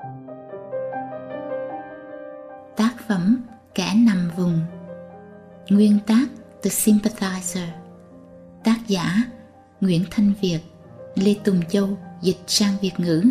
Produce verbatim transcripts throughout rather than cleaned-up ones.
Tác phẩm Kẻ nằm vùng. Nguyên tác The Sympathizer. Tác giả Nguyễn Thanh Việt, Lê Tùng Châu dịch sang Việt ngữ.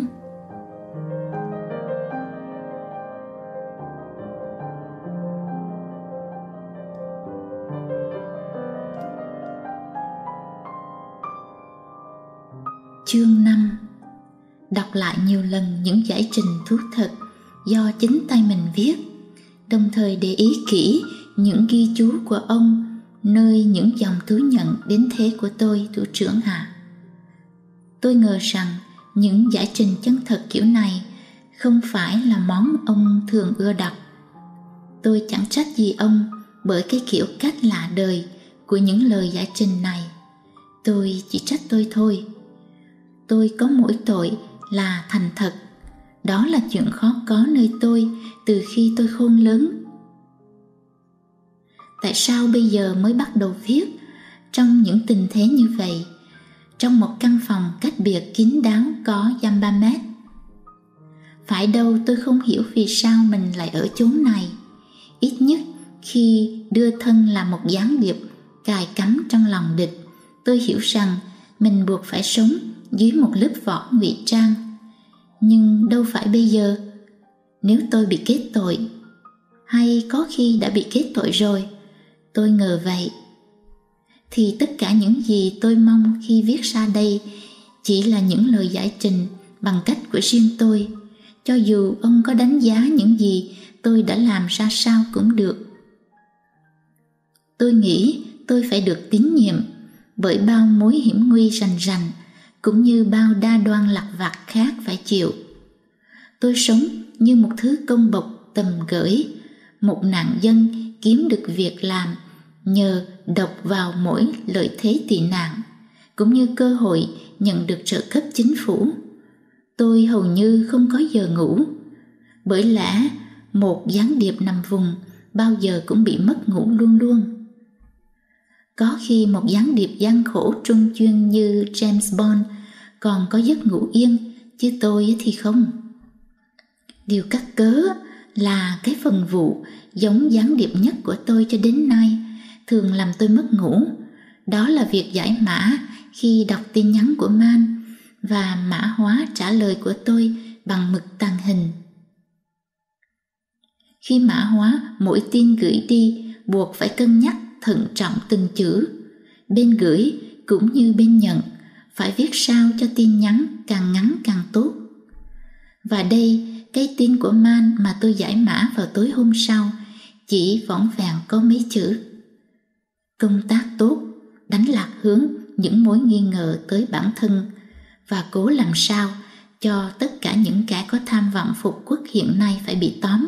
Chương năm. Đọc lại nhiều lần những giải trình thú thật do chính tay mình viết, đồng thời để ý kỹ những ghi chú của ông nơi những dòng thú nhận đến thế của tôi, thủ trưởng ạ. Tôi ngờ rằng những giải trình chân thật kiểu này không phải là món ông thường ưa đọc. Tôi chẳng trách gì ông bởi cái kiểu cách lạ đời của những lời giải trình này. Tôi chỉ trách tôi thôi. Tôi có mỗi tội là thành thật. Đó là chuyện khó có nơi tôi từ khi tôi khôn lớn. Tại sao bây giờ mới bắt đầu viết trong những tình thế như vậy, trong một căn phòng cách biệt kín đáo có dăm ba mét? Phải đâu tôi không hiểu vì sao mình lại ở chốn này. Ít nhất khi đưa thân là một gián điệp cài cắm trong lòng địch, tôi hiểu rằng mình buộc phải sống dưới một lớp vỏ ngụy trang. Nhưng đâu phải bây giờ. Nếu tôi bị kết tội, hay có khi đã bị kết tội rồi, tôi ngờ vậy, thì tất cả những gì tôi mong khi viết ra đây chỉ là những lời giải trình bằng cách của riêng tôi, cho dù ông có đánh giá những gì tôi đã làm ra sao cũng được. Tôi nghĩ tôi phải được tín nhiệm bởi bao mối hiểm nguy rành rành, cũng như bao đa đoan lặt vặt khác phải chịu. Tôi sống như một thứ công bộc tầm gửi, một nạn dân kiếm được việc làm nhờ đọc vào mỗi lợi thế tị nạn, cũng như cơ hội nhận được trợ cấp chính phủ. Tôi hầu như không có giờ ngủ, bởi lẽ một gián điệp nằm vùng bao giờ cũng bị mất ngủ luôn luôn. Có khi một gián điệp gian khổ trung chuyên như James Bond còn có giấc ngủ yên, chứ tôi thì không. Điều cắt cớ là cái phần vụ giống gián điệp nhất của tôi cho đến nay thường làm tôi mất ngủ. Đó là việc giải mã khi đọc tin nhắn của Man và mã hóa trả lời của tôi bằng mực tàng hình. Khi mã hóa mỗi tin gửi đi, buộc phải cân nhắc thận trọng từng chữ. Bên gửi cũng như bên nhận phải viết sao cho tin nhắn càng ngắn càng tốt. Và đây, cái tin của Man mà tôi giải mã vào tối hôm sau chỉ vỏn vẹn có mấy chữ: công tác tốt, đánh lạc hướng những mối nghi ngờ tới bản thân và cố làm sao cho tất cả những kẻ có tham vọng phục quốc hiện nay phải bị tóm.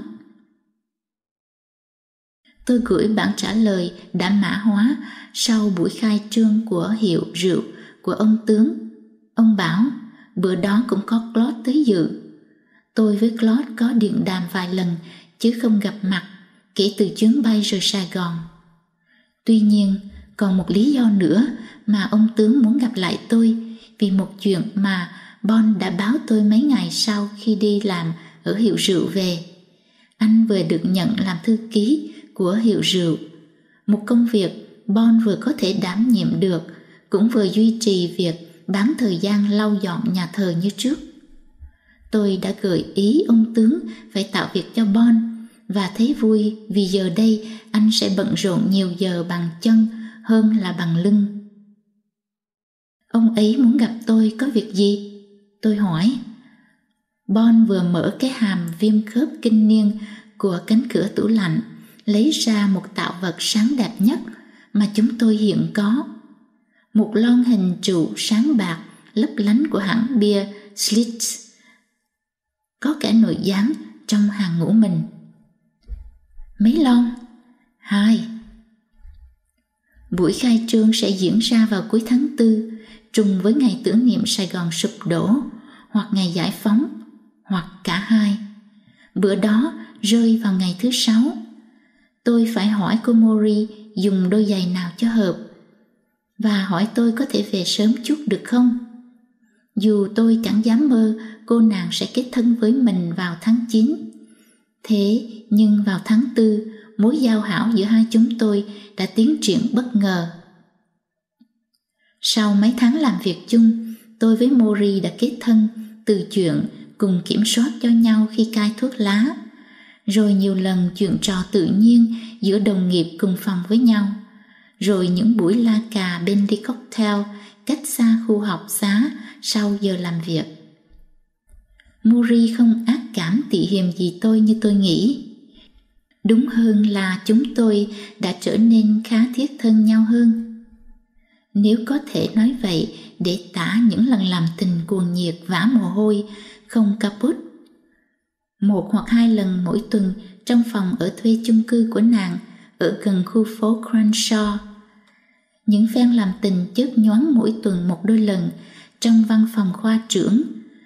Tôi gửi bản trả lời đã mã hóa sau buổi khai trương của hiệu rượu của ông tướng. Ông bảo bữa đó cũng có Claude tới dự. Tôi với Claude có điện đàm vài lần chứ không gặp mặt kể từ chuyến bay rời Sài Gòn. Tuy nhiên, còn một lý do nữa mà ông tướng muốn gặp lại tôi, vì một chuyện mà Bond đã báo tôi mấy ngày sau khi đi làm ở hiệu rượu về. Anh vừa được nhận làm thư ký của hiệu rượu, một công việc Bond vừa có thể đảm nhiệm được, cũng vừa duy trì việc bán thời gian lau dọn nhà thờ như trước. Tôi đã gợi ý ông tướng phải tạo việc cho Bond và thấy vui vì giờ đây anh sẽ bận rộn nhiều giờ bằng chân hơn là bằng lưng. Ông ấy muốn gặp tôi có việc gì? Tôi hỏi. Bond vừa mở cái hàm viêm khớp kinh niên của cánh cửa tủ lạnh, lấy ra một tạo vật sáng đẹp nhất mà chúng tôi hiện có. Một lon hình trụ sáng bạc lấp lánh của hãng bia Schlitz, có cả nội gián trong hàng ngũ mình. Mấy lon? Hai. Buổi khai trương sẽ diễn ra vào cuối tháng tư, trùng với ngày tưởng niệm Sài Gòn sụp đổ, hoặc ngày giải phóng, hoặc cả hai. Bữa đó rơi vào ngày thứ sáu. Tôi phải hỏi cô Mori dùng đôi giày nào cho hợp, và hỏi tôi có thể về sớm chút được không. Dù tôi chẳng dám mơ cô nàng sẽ kết thân với mình vào tháng chín. Thế nhưng vào tháng tư, mối giao hảo giữa hai chúng tôi đã tiến triển bất ngờ. Sau mấy tháng làm việc chung, tôi với Mori đã kết thân từ chuyện cùng kiểm soát cho nhau khi cai thuốc lá, rồi nhiều lần chuyện trò tự nhiên giữa đồng nghiệp cùng phòng với nhau, rồi những buổi la cà bên ly cocktail cách xa khu học xá sau giờ làm việc. Mori không ác cảm tị hiềm gì tôi như tôi nghĩ. Đúng hơn là chúng tôi đã trở nên khá thiết thân nhau hơn, nếu có thể nói vậy để tả những lần làm tình cuồng nhiệt vã mồ hôi không caput. Một hoặc hai lần mỗi tuần trong phòng ở thuê chung cư của nàng ở gần khu phố Crenshaw. Những phen làm tình chớp nhoáng mỗi tuần một đôi lần trong văn phòng khoa trưởng,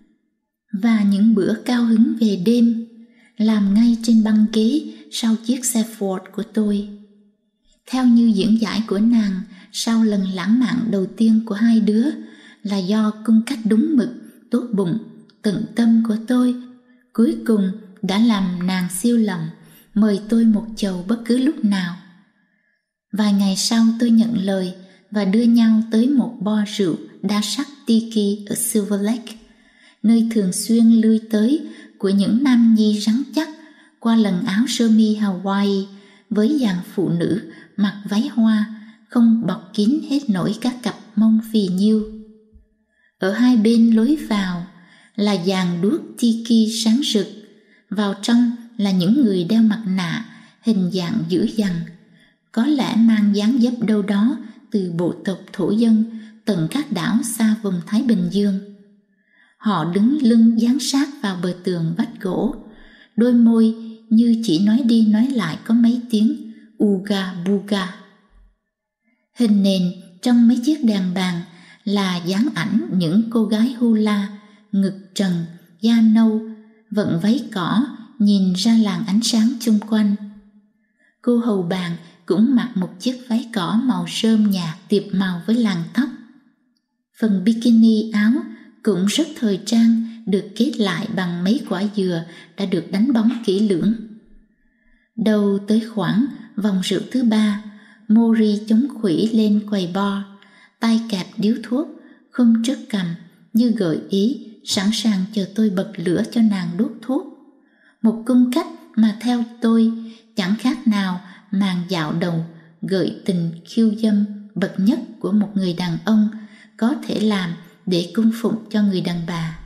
và những bữa cao hứng về đêm làm ngay trên băng ghế sau chiếc xe Ford của tôi. Theo như diễn giải của nàng, sau lần lãng mạn đầu tiên của hai đứa là do cung cách đúng mực, tốt bụng, tận tâm của tôi, cuối cùng đã làm nàng siêu lòng, mời tôi một chầu bất cứ lúc nào. Vài ngày sau tôi nhận lời và đưa nhau tới một bar rượu đa sắc Tiki ở Silver Lake, nơi thường xuyên lui tới của những nam nhi rắn chắc qua lần áo sơ mi Hawaii với dàn phụ nữ mặc váy hoa không bọc kín hết nổi các cặp mông phì nhiêu. Ở hai bên lối vào là dàn đuốc Tiki sáng rực, vào trong là những người đeo mặt nạ hình dạng dữ dằn, có lẽ mang dáng dấp đâu đó từ bộ tộc thổ dân tận các đảo xa vùng Thái Bình Dương. Họ đứng lưng dán sát vào bờ tường vách gỗ, đôi môi như chỉ nói đi nói lại có mấy tiếng uga buga. Hình nền trong mấy chiếc đèn bàn là dáng ảnh những cô gái hula, ngực trần, da nâu, vận váy cỏ nhìn ra làn ánh sáng chung quanh. Cô hầu bàn cũng mặc một chiếc váy cỏ màu rơm nhạt tiệp màu với làn tóc. Phần bikini áo cũng rất thời trang, được kết lại bằng mấy quả dừa đã được đánh bóng kỹ lưỡng. Đầu tới khoảng vòng rượu thứ ba, Mori chống khuỷu lên quầy bar, tay kẹp điếu thuốc, không trớt cằm như gợi ý, sẵn sàng chờ tôi bật lửa cho nàng đốt thuốc. Một cung cách mà theo tôi chẳng khác nào màn dạo đầu gợi tình khiêu dâm bậc nhất của một người đàn ông có thể làm để cung phụng cho người đàn bà.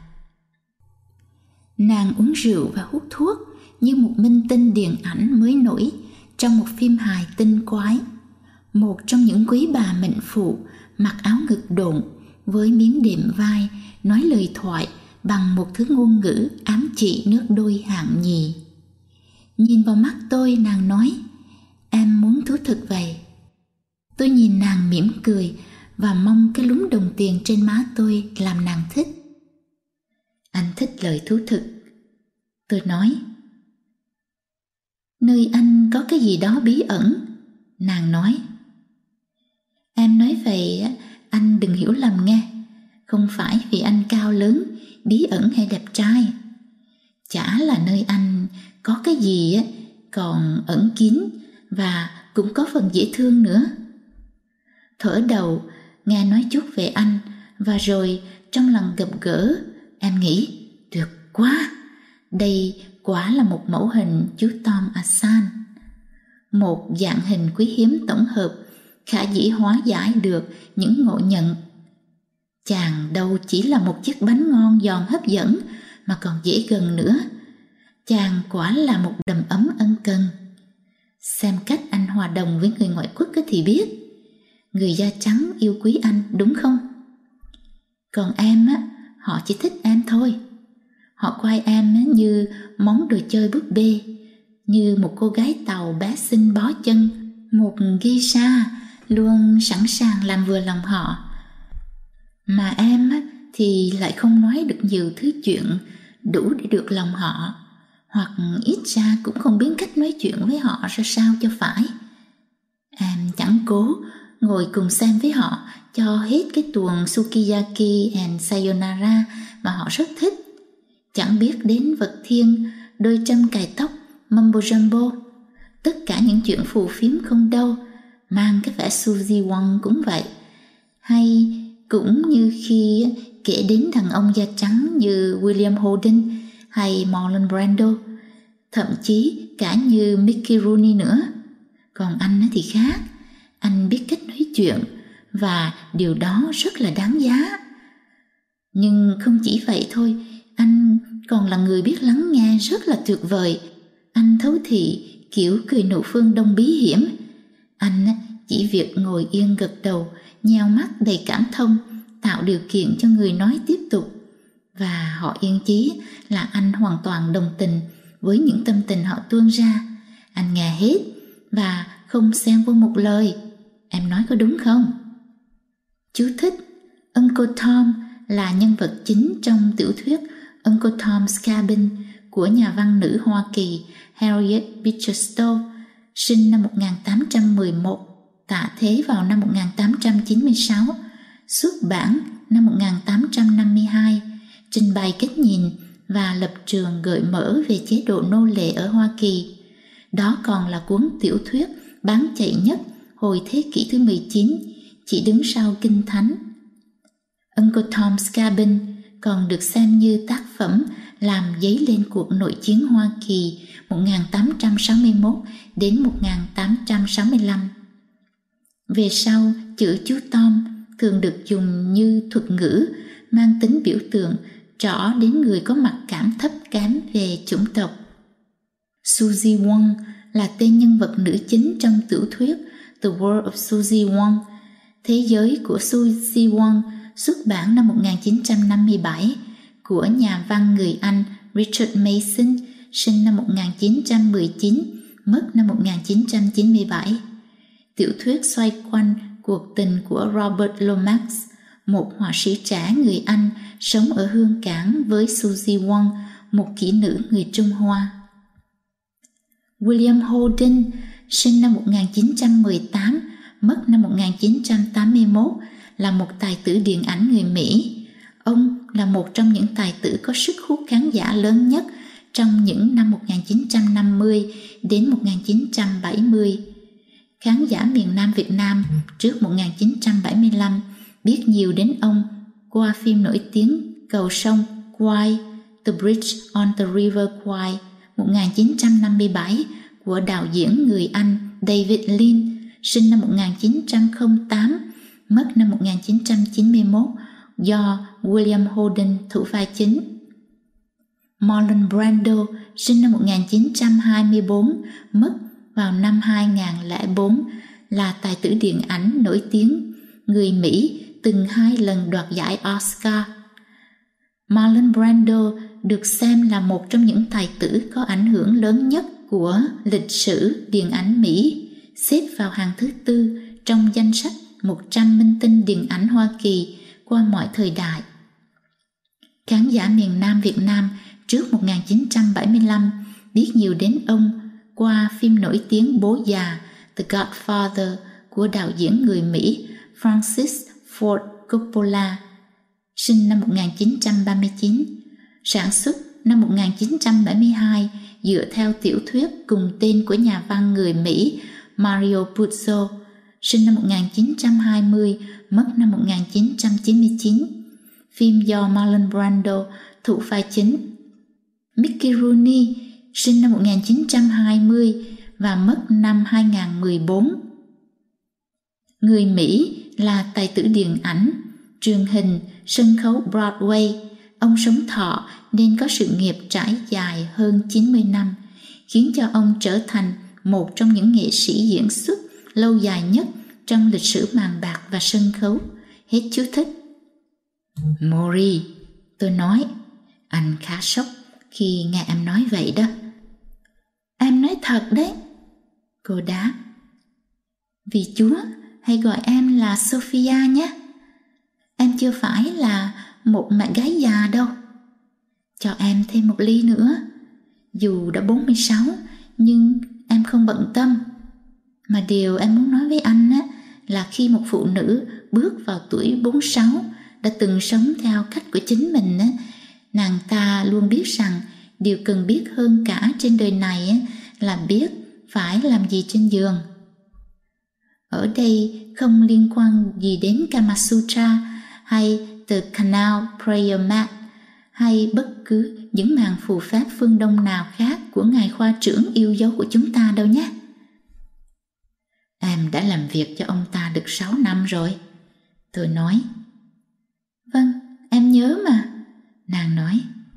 Nàng uống rượu và hút thuốc như một minh tinh điện ảnh mới nổi trong một phim hài tinh quái. Một trong những quý bà mệnh phụ mặc áo ngực độn với miếng đệm vai, nói lời thoại bằng một thứ ngôn ngữ ám chỉ nước đôi hạng nhì. Nhìn vào mắt tôi, nàng nói: "Em muốn thú thực vậy?" Tôi nhìn nàng mỉm cười và mong cái lúm đồng tiền trên má tôi làm nàng thích. "Anh thích lời thú thực," tôi nói. "Nơi anh có cái gì đó bí ẩn," nàng nói. "Em nói vậy anh đừng hiểu lầm nghe, không phải vì anh cao lớn, bí ẩn hay đẹp trai. Chả là nơi anh có cái gì còn ẩn kín và cũng có phần dễ thương nữa." Thở đầu nghe nói chút về anh, và rồi trong lần gặp gỡ em nghĩ được quá, đây quả là một mẫu hình chú Tom Asan, một dạng hình quý hiếm tổng hợp khả dĩ hóa giải được những ngộ nhận. Chàng đâu chỉ là một chiếc bánh ngon giòn hấp dẫn mà còn dễ gần nữa. Chàng quả là một đầm ấm ân cần. Xem cách anh hòa đồng với người ngoại quốc thì biết. Người da trắng yêu quý anh đúng không? Còn em á, họ chỉ thích em thôi. Họ coi em như món đồ chơi búp bê, như một cô gái tàu bé xinh bó chân, một geisha luôn sẵn sàng làm vừa lòng họ. Mà em thì lại không nói được nhiều thứ chuyện đủ để được lòng họ, hoặc ít ra cũng không biết cách nói chuyện với họ ra sao cho phải. Em chẳng cố ngồi cùng xem với họ cho hết cái tuồng Sukiyaki and Sayonara mà họ rất thích. Chẳng biết đến vật thiêng, đôi trâm cài tóc, mumbo jumbo. Tất cả những chuyện phù phiếm không đâu, mang cái vẻ Suzy Wong cũng vậy. Hay cũng như khi kể đến đàn ông da trắng như William Holden hay Marlon Brando, thậm chí cả như Mickey Rooney nữa. Còn anh thì khác, anh biết cách nói chuyện và điều đó rất là đáng giá. Nhưng không chỉ vậy thôi, anh còn là người biết lắng nghe rất là tuyệt vời. Anh thấu thị kiểu cười nụ phương Đông bí hiểm. Anh chỉ việc ngồi yên gật đầu, nheo mắt đầy cảm thông, tạo điều kiện cho người nói tiếp tục. Và họ yên chí là anh hoàn toàn đồng tình với những tâm tình họ tuôn ra. Anh nghe hết và không xen vô một lời. Em nói có đúng không? Chú thích: Uncle Tom là nhân vật chính trong tiểu thuyết Uncle Tom's Cabin của nhà văn nữ Hoa Kỳ Harriet Beecher Stowe, sinh năm một nghìn tám trăm mười một, tạ thế vào năm một nghìn tám trăm chín mươi sáu, xuất bản năm một nghìn tám trăm năm mươi hai, trình bày cách nhìn và lập trường gợi mở về chế độ nô lệ ở Hoa Kỳ. Đó còn là cuốn tiểu thuyết bán chạy nhất hồi thế kỷ thứ mười chín, chỉ đứng sau Kinh Thánh. Uncle Tom's Cabin còn được xem như tác phẩm làm dấy lên cuộc nội chiến Hoa Kỳ một nghìn tám trăm sáu mươi mốt đến một nghìn tám trăm sáu mươi lăm. Về sau, chữ chú Tom thường được dùng như thuật ngữ mang tính biểu tượng trỏ đến người có mặc cảm thấp kém về chủng tộc. Suzy Wong là tên nhân vật nữ chính trong tiểu thuyết The World of Suzy Wong, Thế giới của Suzy Wong, xuất bản năm một nghìn chín trăm năm mươi bảy, của nhà văn người Anh Richard Mason, sinh năm một nghìn chín trăm mười chín, mất năm một nghìn chín trăm chín mươi bảy. Tiểu thuyết xoay quanh cuộc tình của Robert Lomax, một họa sĩ trẻ người Anh sống ở Hương Cảng với Suzy Wong, một kỹ nữ người Trung Hoa. William Holden, sinh năm một nghìn chín trăm mười tám, mất năm một nghìn chín trăm tám mươi mốt, là một tài tử điện ảnh người Mỹ. Ông là một trong những tài tử có sức hút khán giả lớn nhất trong những năm một nghìn chín trăm năm mươi đến một nghìn chín trăm bảy mươi. Khán giả miền Nam Việt Nam trước một nghìn chín trăm bảy mươi lăm biết nhiều đến ông qua phim nổi tiếng Cầu sông Kwai, The Bridge on the River Kwai một nghìn chín trăm năm mươi bảy của đạo diễn người Anh David Lean, sinh năm một nghìn chín trăm lẻ tám, mất năm một nghìn chín trăm chín mươi mốt, do William Holden thủ vai chính. Marlon Brando, sinh năm một nghìn chín trăm hai mươi bốn, mất vào năm hai nghìn lẻ bốn, là tài tử điện ảnh nổi tiếng người Mỹ từng hai lần đoạt giải Oscar. Marlon Brando được xem là một trong những tài tử có ảnh hưởng lớn nhất của lịch sử điện ảnh Mỹ, xếp vào hàng thứ tư trong danh sách một trăm minh tinh điện ảnh Hoa Kỳ qua mọi thời đại. Khán giả miền Nam Việt Nam trước một nghìn chín trăm bảy mươi lăm biết nhiều đến ông qua phim nổi tiếng Bố Già, The Godfather của đạo diễn người Mỹ Francis Ford Coppola, sinh năm một nghìn chín trăm ba mươi chín, sản xuất năm một nghìn chín trăm bảy mươi hai dựa theo tiểu thuyết cùng tên của nhà văn người Mỹ Mario Puzo, sinh năm một nghìn chín trăm hai mươi, mất năm một nghìn chín trăm chín mươi chín. Phim do Marlon Brando thủ vai chính. Mickey Rooney, sinh năm một nghìn chín trăm hai mươi và mất năm hai nghìn mười bốn. Người Mỹ là tài tử điện ảnh, truyền hình, sân khấu Broadway. Ông sống thọ nên có sự nghiệp trải dài hơn chín mươi năm, khiến cho ông trở thành một trong những nghệ sĩ diễn xuất lâu dài nhất trong lịch sử màn bạc và sân khấu. Hết chú thích. Maury, tôi nói, anh khá sốc khi nghe em nói vậy đó. Em nói thật đấy, cô đáp. Vì Chúa, hãy gọi em là Sophia nhé. Em chưa phải là một mẹ gái già đâu. Cho em thêm một ly nữa. Dù đã bốn mươi sáu, nhưng em không bận tâm. Mà điều em muốn nói với anh á, là khi một phụ nữ bước vào tuổi bốn mươi sáu đã từng sống theo cách của chính mình á, nàng ta luôn biết rằng điều cần biết hơn cả trên đời này á, là biết phải làm gì trên giường. Ở đây không liên quan gì đến Kama Sutra hay The Canal Prayer Mat hay bất cứ những màn phù pháp phương Đông nào khác của ngài khoa trưởng yêu dấu của chúng ta đâu nhé. Em đã làm việc cho ông ta được sáu năm rồi. Tôi nói. Vâng, em nhớ mà. Nàng nói.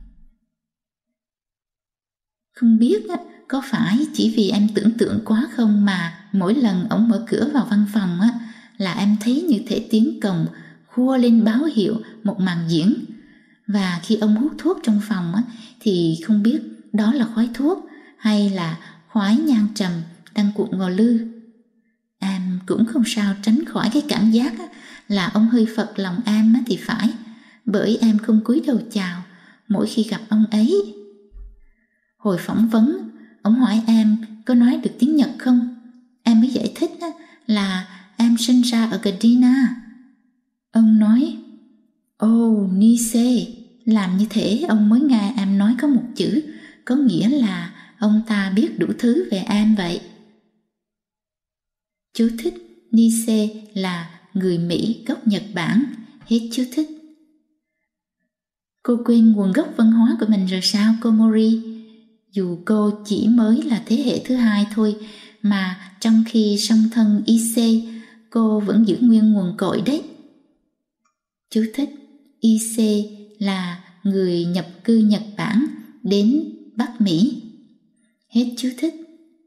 Không biết có phải chỉ vì em tưởng tượng quá không mà mỗi lần ông mở cửa vào văn phòng á, là em thấy như thể tiếng cồng khua lên báo hiệu một màn diễn. Và khi ông hút thuốc trong phòng á, thì không biết đó là khói thuốc hay là khói nhang trầm đang cuộn vào lư. Em cũng không sao tránh khỏi cái cảm giác á, là ông hơi phật lòng em á, thì phải, bởi em không cúi đầu chào mỗi khi gặp ông ấy. Hồi phỏng vấn, ông hỏi em có nói được tiếng Nhật không? Em mới giải thích á, là em sinh ra ở Gardena. Ông nói, oh, Nise, làm như thế ông mới nghe em nói có một chữ, có nghĩa là ông ta biết đủ thứ về em vậy. Chú thích, Nise là người Mỹ gốc Nhật Bản, hết chú thích. Cô quên nguồn gốc văn hóa của mình rồi sao cô Mori? Dù cô chỉ mới là thế hệ thứ hai thôi, mà trong khi song thân Ise, cô vẫn giữ nguyên nguồn cội đấy. Chú thích, Ise là người nhập cư Nhật Bản đến Bắc Mỹ. Hết chú thích.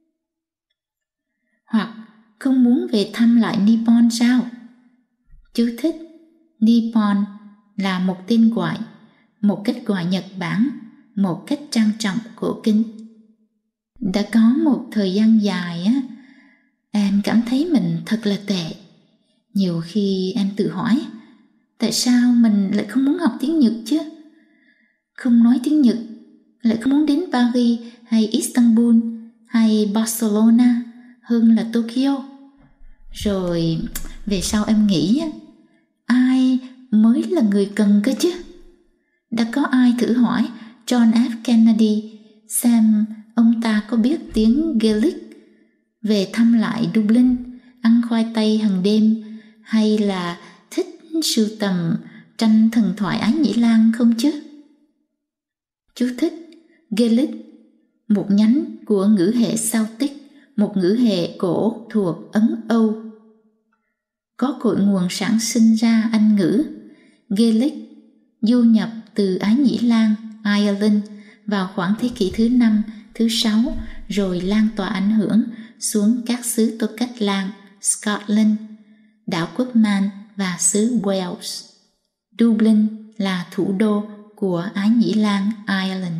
Hoặc không muốn về thăm lại Nippon sao? Chú thích, Nippon là một tên gọi, một cách gọi Nhật Bản, một cách trang trọng cổ kính. Đã có một thời gian dài á, em cảm thấy mình thật là tệ. Nhiều khi em tự hỏi, tại sao mình lại không muốn học tiếng Nhật chứ? Không nói tiếng Nhật, lại không muốn đến Paris hay Istanbul hay Barcelona hơn là Tokyo. Rồi về sau em nghĩ, ai mới là người cần cơ chứ? Đã có ai thử hỏi John F. Kennedy xem ông ta có biết tiếng Gaelic, về thăm lại Dublin, ăn khoai tây hàng đêm, hay là thích sưu tầm tranh thần thoại Ái Nhĩ Lan không chứ? Chú thích, Gaelic, một nhánh của ngữ hệ Celtic, một ngữ hệ cổ thuộc Ấn Âu. Có cội nguồn sản sinh ra Anh ngữ. Gaelic du nhập từ Ái Nhĩ Lan, Ireland vào khoảng thế kỷ thứ năm, thứ sáu, rồi lan tỏa ảnh hưởng xuống các xứ Tô Cách Lan, Scotland, đảo quốc Man và xứ Wales. Dublin là thủ đô của Ái Nhĩ Lan, Ireland.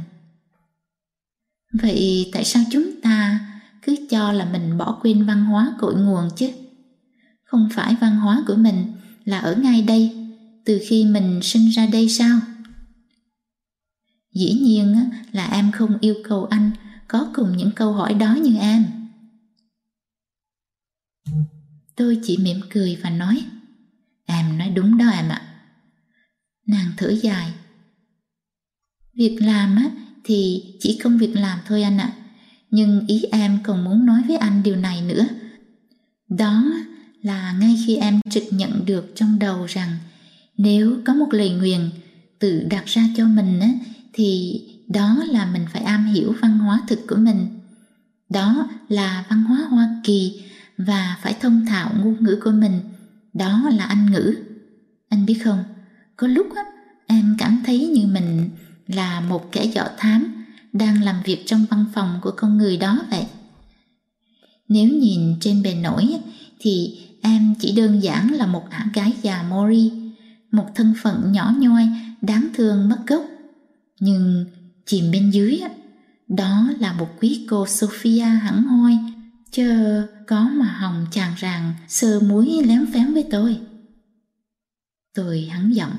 Vậy tại sao chúng ta cứ cho là mình bỏ quên văn hóa cội nguồn chứ? Không phải văn hóa của mình là ở ngay đây, từ khi mình sinh ra đây sao? Dĩ nhiên là em không yêu cầu anh có cùng những câu hỏi đó như em. Tôi chỉ mỉm cười và nói, em nói đúng đó em ạ. Nàng thở dài. Việc làm á, thì chỉ không việc làm thôi anh ạ. Nhưng ý em còn muốn nói với anh điều này nữa. Đó là ngay khi em trực nhận được trong đầu rằng nếu có một lời nguyền tự đặt ra cho mình á, thì đó là mình phải am hiểu văn hóa thực của mình. Đó là văn hóa Hoa Kỳ và phải thông thạo ngôn ngữ của mình. Đó là Anh ngữ. Anh biết không, có lúc á, em cảm thấy như mình là một kẻ dọ thám đang làm việc trong văn phòng của con người đó vậy. Nếu nhìn trên bề nổi thì em chỉ đơn giản là một ả gái già Mori, một thân phận nhỏ nhoi, đáng thương mất gốc. Nhưng chìm bên dưới, đó là một quý cô Sophia hẳn hoi, chớ có mà hồng chàng ràng sờ muối lém phém với tôi. Tôi hắn giọng.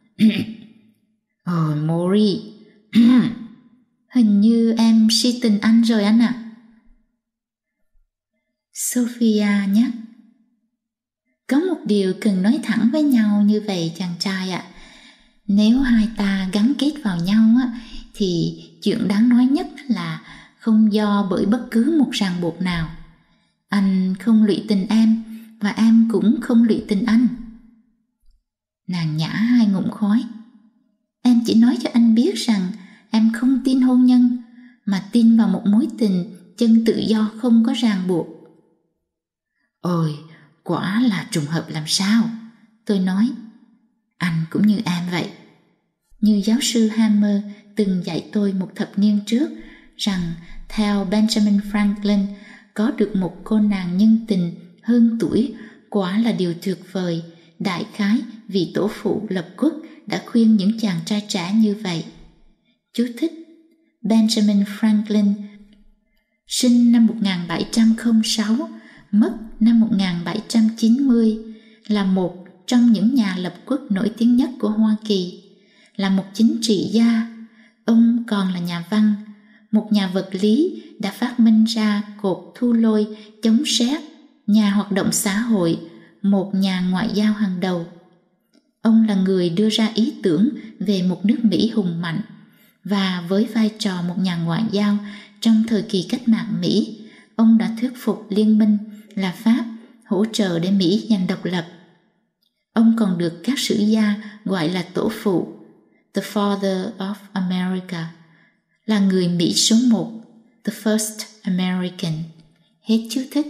Ồ, Mori, hình như em si tình anh rồi anh ạ. À. Sophia nhắc. Có một điều cần nói thẳng với nhau như vậy chàng trai ạ. Nếu hai ta gắn kết vào nhau á, thì chuyện đáng nói nhất là không do bởi bất cứ một ràng buộc nào. Anh không lụy tình em, và em cũng không lụy tình anh. Nàng nhả hai ngụm khói. Em chỉ nói cho anh biết rằng em không tin hôn nhân, mà tin vào một mối tình chân tự do không có ràng buộc. Ôi, quả là trùng hợp làm sao, tôi nói. Anh cũng như em vậy. Như giáo sư Hammer từng dạy tôi một thập niên trước rằng theo Benjamin Franklin, có được một cô nàng nhân tình hơn tuổi quả là điều tuyệt vời. Đại khái vì tổ phụ lập quốc đã khuyên những chàng trai trẻ như vậy. Chú thích: Benjamin Franklin sinh năm một nghìn bảy trăm lẻ sáu, mất năm một nghìn bảy trăm chín mươi, là một trong những nhà lập quốc nổi tiếng nhất của Hoa Kỳ. Là một chính trị gia, ông còn là nhà văn, một nhà vật lý đã phát minh ra cột thu lôi chống sét, nhà hoạt động xã hội, một nhà ngoại giao hàng đầu. Ông là người đưa ra ý tưởng về một nước Mỹ hùng mạnh, và với vai trò một nhà ngoại giao trong thời kỳ cách mạng Mỹ, ông đã thuyết phục liên minh là Pháp hỗ trợ để Mỹ giành độc lập. Ông còn được các sử gia gọi là tổ phụ, The Father of America, là người Mỹ số một, The First American. Hết chú thích.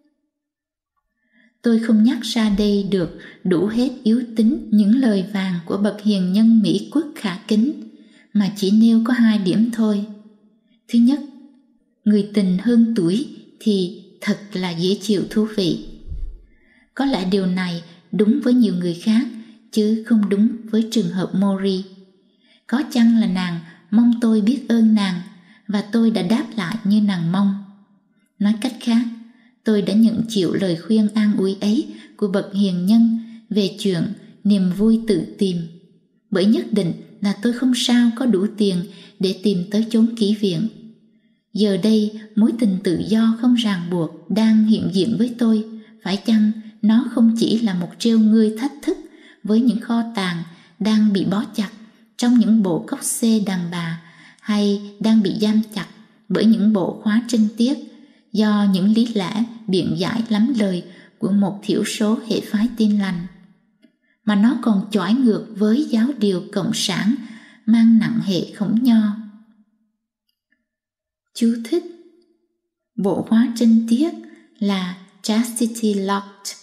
Tôi không nhắc ra đây được đủ hết yếu tính những lời vàng của bậc hiền nhân Mỹ quốc khả kính, mà chỉ nêu có hai điểm thôi. Thứ nhất, người tình hơn tuổi thì thật là dễ chịu thú vị. Có lẽ điều này đúng với nhiều người khác, chứ không đúng với trường hợp Maury. Có chăng là nàng mong tôi biết ơn nàng, và tôi đã đáp lại như nàng mong. Nói cách khác, tôi đã nhận chịu lời khuyên an ủi ấy của bậc hiền nhân về chuyện niềm vui tự tìm, bởi nhất định là tôi không sao có đủ tiền để tìm tới chốn kỹ viện. Giờ đây, mối tình tự do không ràng buộc đang hiện diện với tôi. Phải chăng nó không chỉ là một trêu ngươi thách thức với những kho tàng đang bị bó chặt trong những bộ cốc xê đàn bà, hay đang bị giam chặt bởi những bộ khóa trinh tiết do những lý lẽ biện giải lắm lời của một thiểu số hệ phái tin lành, mà nó còn chỏi ngược với giáo điều cộng sản mang nặng hệ khổng nho. Chú thích: bộ khóa trinh tiết là chastity locked,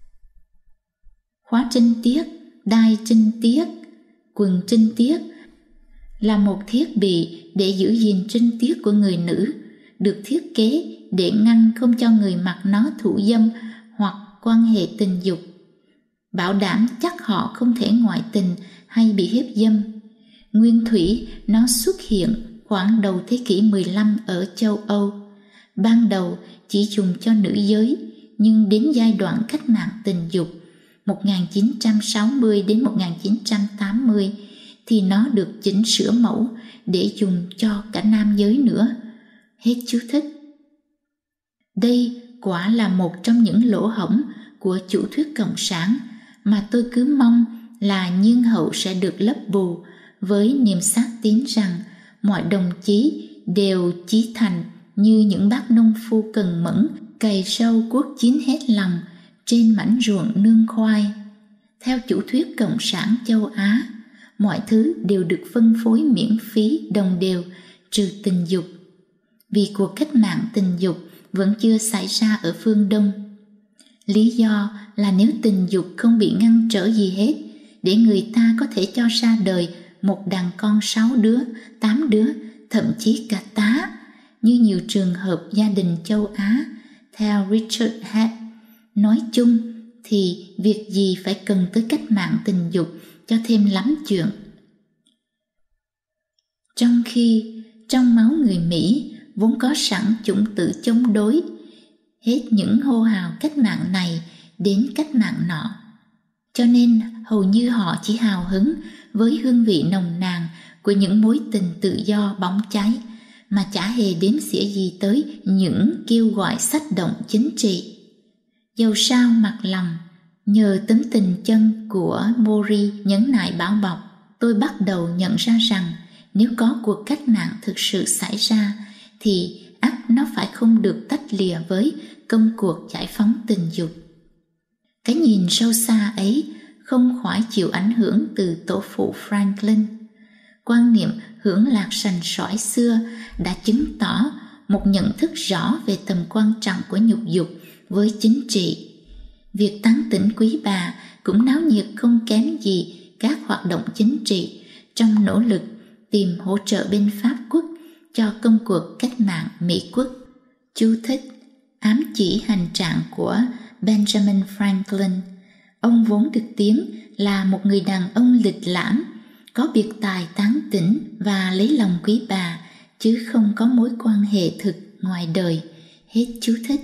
khóa trinh tiết, đai trinh tiết, quần trinh tiết là một thiết bị để giữ gìn trinh tiết của người nữ, được thiết kế để ngăn không cho người mặc nó thủ dâm hoặc quan hệ tình dục, bảo đảm chắc họ không thể ngoại tình hay bị hiếp dâm. Nguyên thủy nó xuất hiện khoảng đầu thế kỷ mười lăm ở châu Âu. Ban đầu chỉ dùng cho nữ giới, nhưng đến giai đoạn cách mạng tình dục một nghìn chín trăm sáu mươi đến một nghìn chín trăm tám mươi thì nó được chỉnh sửa mẫu để dùng cho cả nam giới nữa. Hết chú thích. Đây quả là một trong những lỗ hổng của chủ thuyết cộng sản mà tôi cứ mong là nhiên hậu sẽ được lấp bù với niềm xác tín rằng mọi đồng chí đều chí thành như những bác nông phu cần mẫn cày sâu cuốc chín hết lòng trên mảnh ruộng nương khoai. Theo chủ thuyết cộng sản châu Á, mọi thứ đều được phân phối miễn phí đồng đều trừ tình dục, vì cuộc cách mạng tình dục vẫn chưa xảy ra ở phương Đông. Lý do là nếu tình dục không bị ngăn trở gì hết, để người ta có thể cho ra đời một đàn con sáu đứa, tám đứa, thậm chí cả tá, như nhiều trường hợp gia đình châu Á, theo Richard Head. Nói chung thì việc gì phải cần tới cách mạng tình dục cho thêm lắm chuyện. Trong khi trong máu người Mỹ vốn có sẵn chủng tử chống đối hết những hô hào cách mạng này đến cách mạng nọ, cho nên hầu như họ chỉ hào hứng với hương vị nồng nàn của những mối tình tự do bóng cháy, mà chả hề đếm xỉa gì tới những kêu gọi sách động chính trị. Dầu sao mặc lòng, Nhờ tấm tình chân của Mori nhẫn nại bảo bọc, tôi bắt đầu nhận ra rằng nếu có cuộc cách mạng thực sự xảy ra thì ắt nó phải không được tách lìa với công cuộc giải phóng tình dục. Cái nhìn sâu xa ấy không khỏi chịu ảnh hưởng từ tổ phụ Franklin. Quan niệm hưởng lạc sành sỏi xưa đã chứng tỏ một nhận thức rõ về tầm quan trọng của nhục dục với chính trị. Việc tán tỉnh quý bà cũng náo nhiệt không kém gì các hoạt động chính trị trong nỗ lực tìm hỗ trợ bên Pháp quốc cho công cuộc cách mạng Mỹ quốc. Chú thích: ám chỉ hành trạng của Benjamin Franklin. Ông vốn được tiếng là một người đàn ông lịch lãm, có biệt tài tán tỉnh và lấy lòng quý bà, chứ không có mối quan hệ thực ngoài đời. Hết chú thích.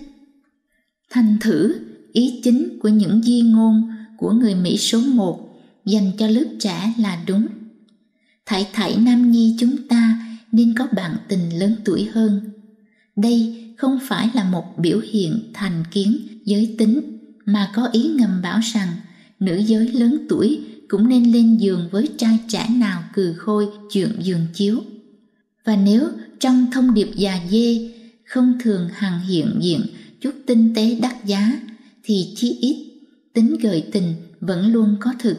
Thành thử, ý chính của những di ngôn của người Mỹ số một dành cho lớp trẻ là đúng. Thảy thảy nam nhi chúng ta nên có bạn tình lớn tuổi hơn. Đây không phải là một biểu hiện thành kiến giới tính, mà có ý ngầm bảo rằng nữ giới lớn tuổi cũng nên lên giường với trai trẻ nào cừ khôi chuyện giường chiếu. Và nếu trong thông điệp già dê không thường hằng hiện diện chút tinh tế đắt giá, thì chí ít tính gợi tình vẫn luôn có thực.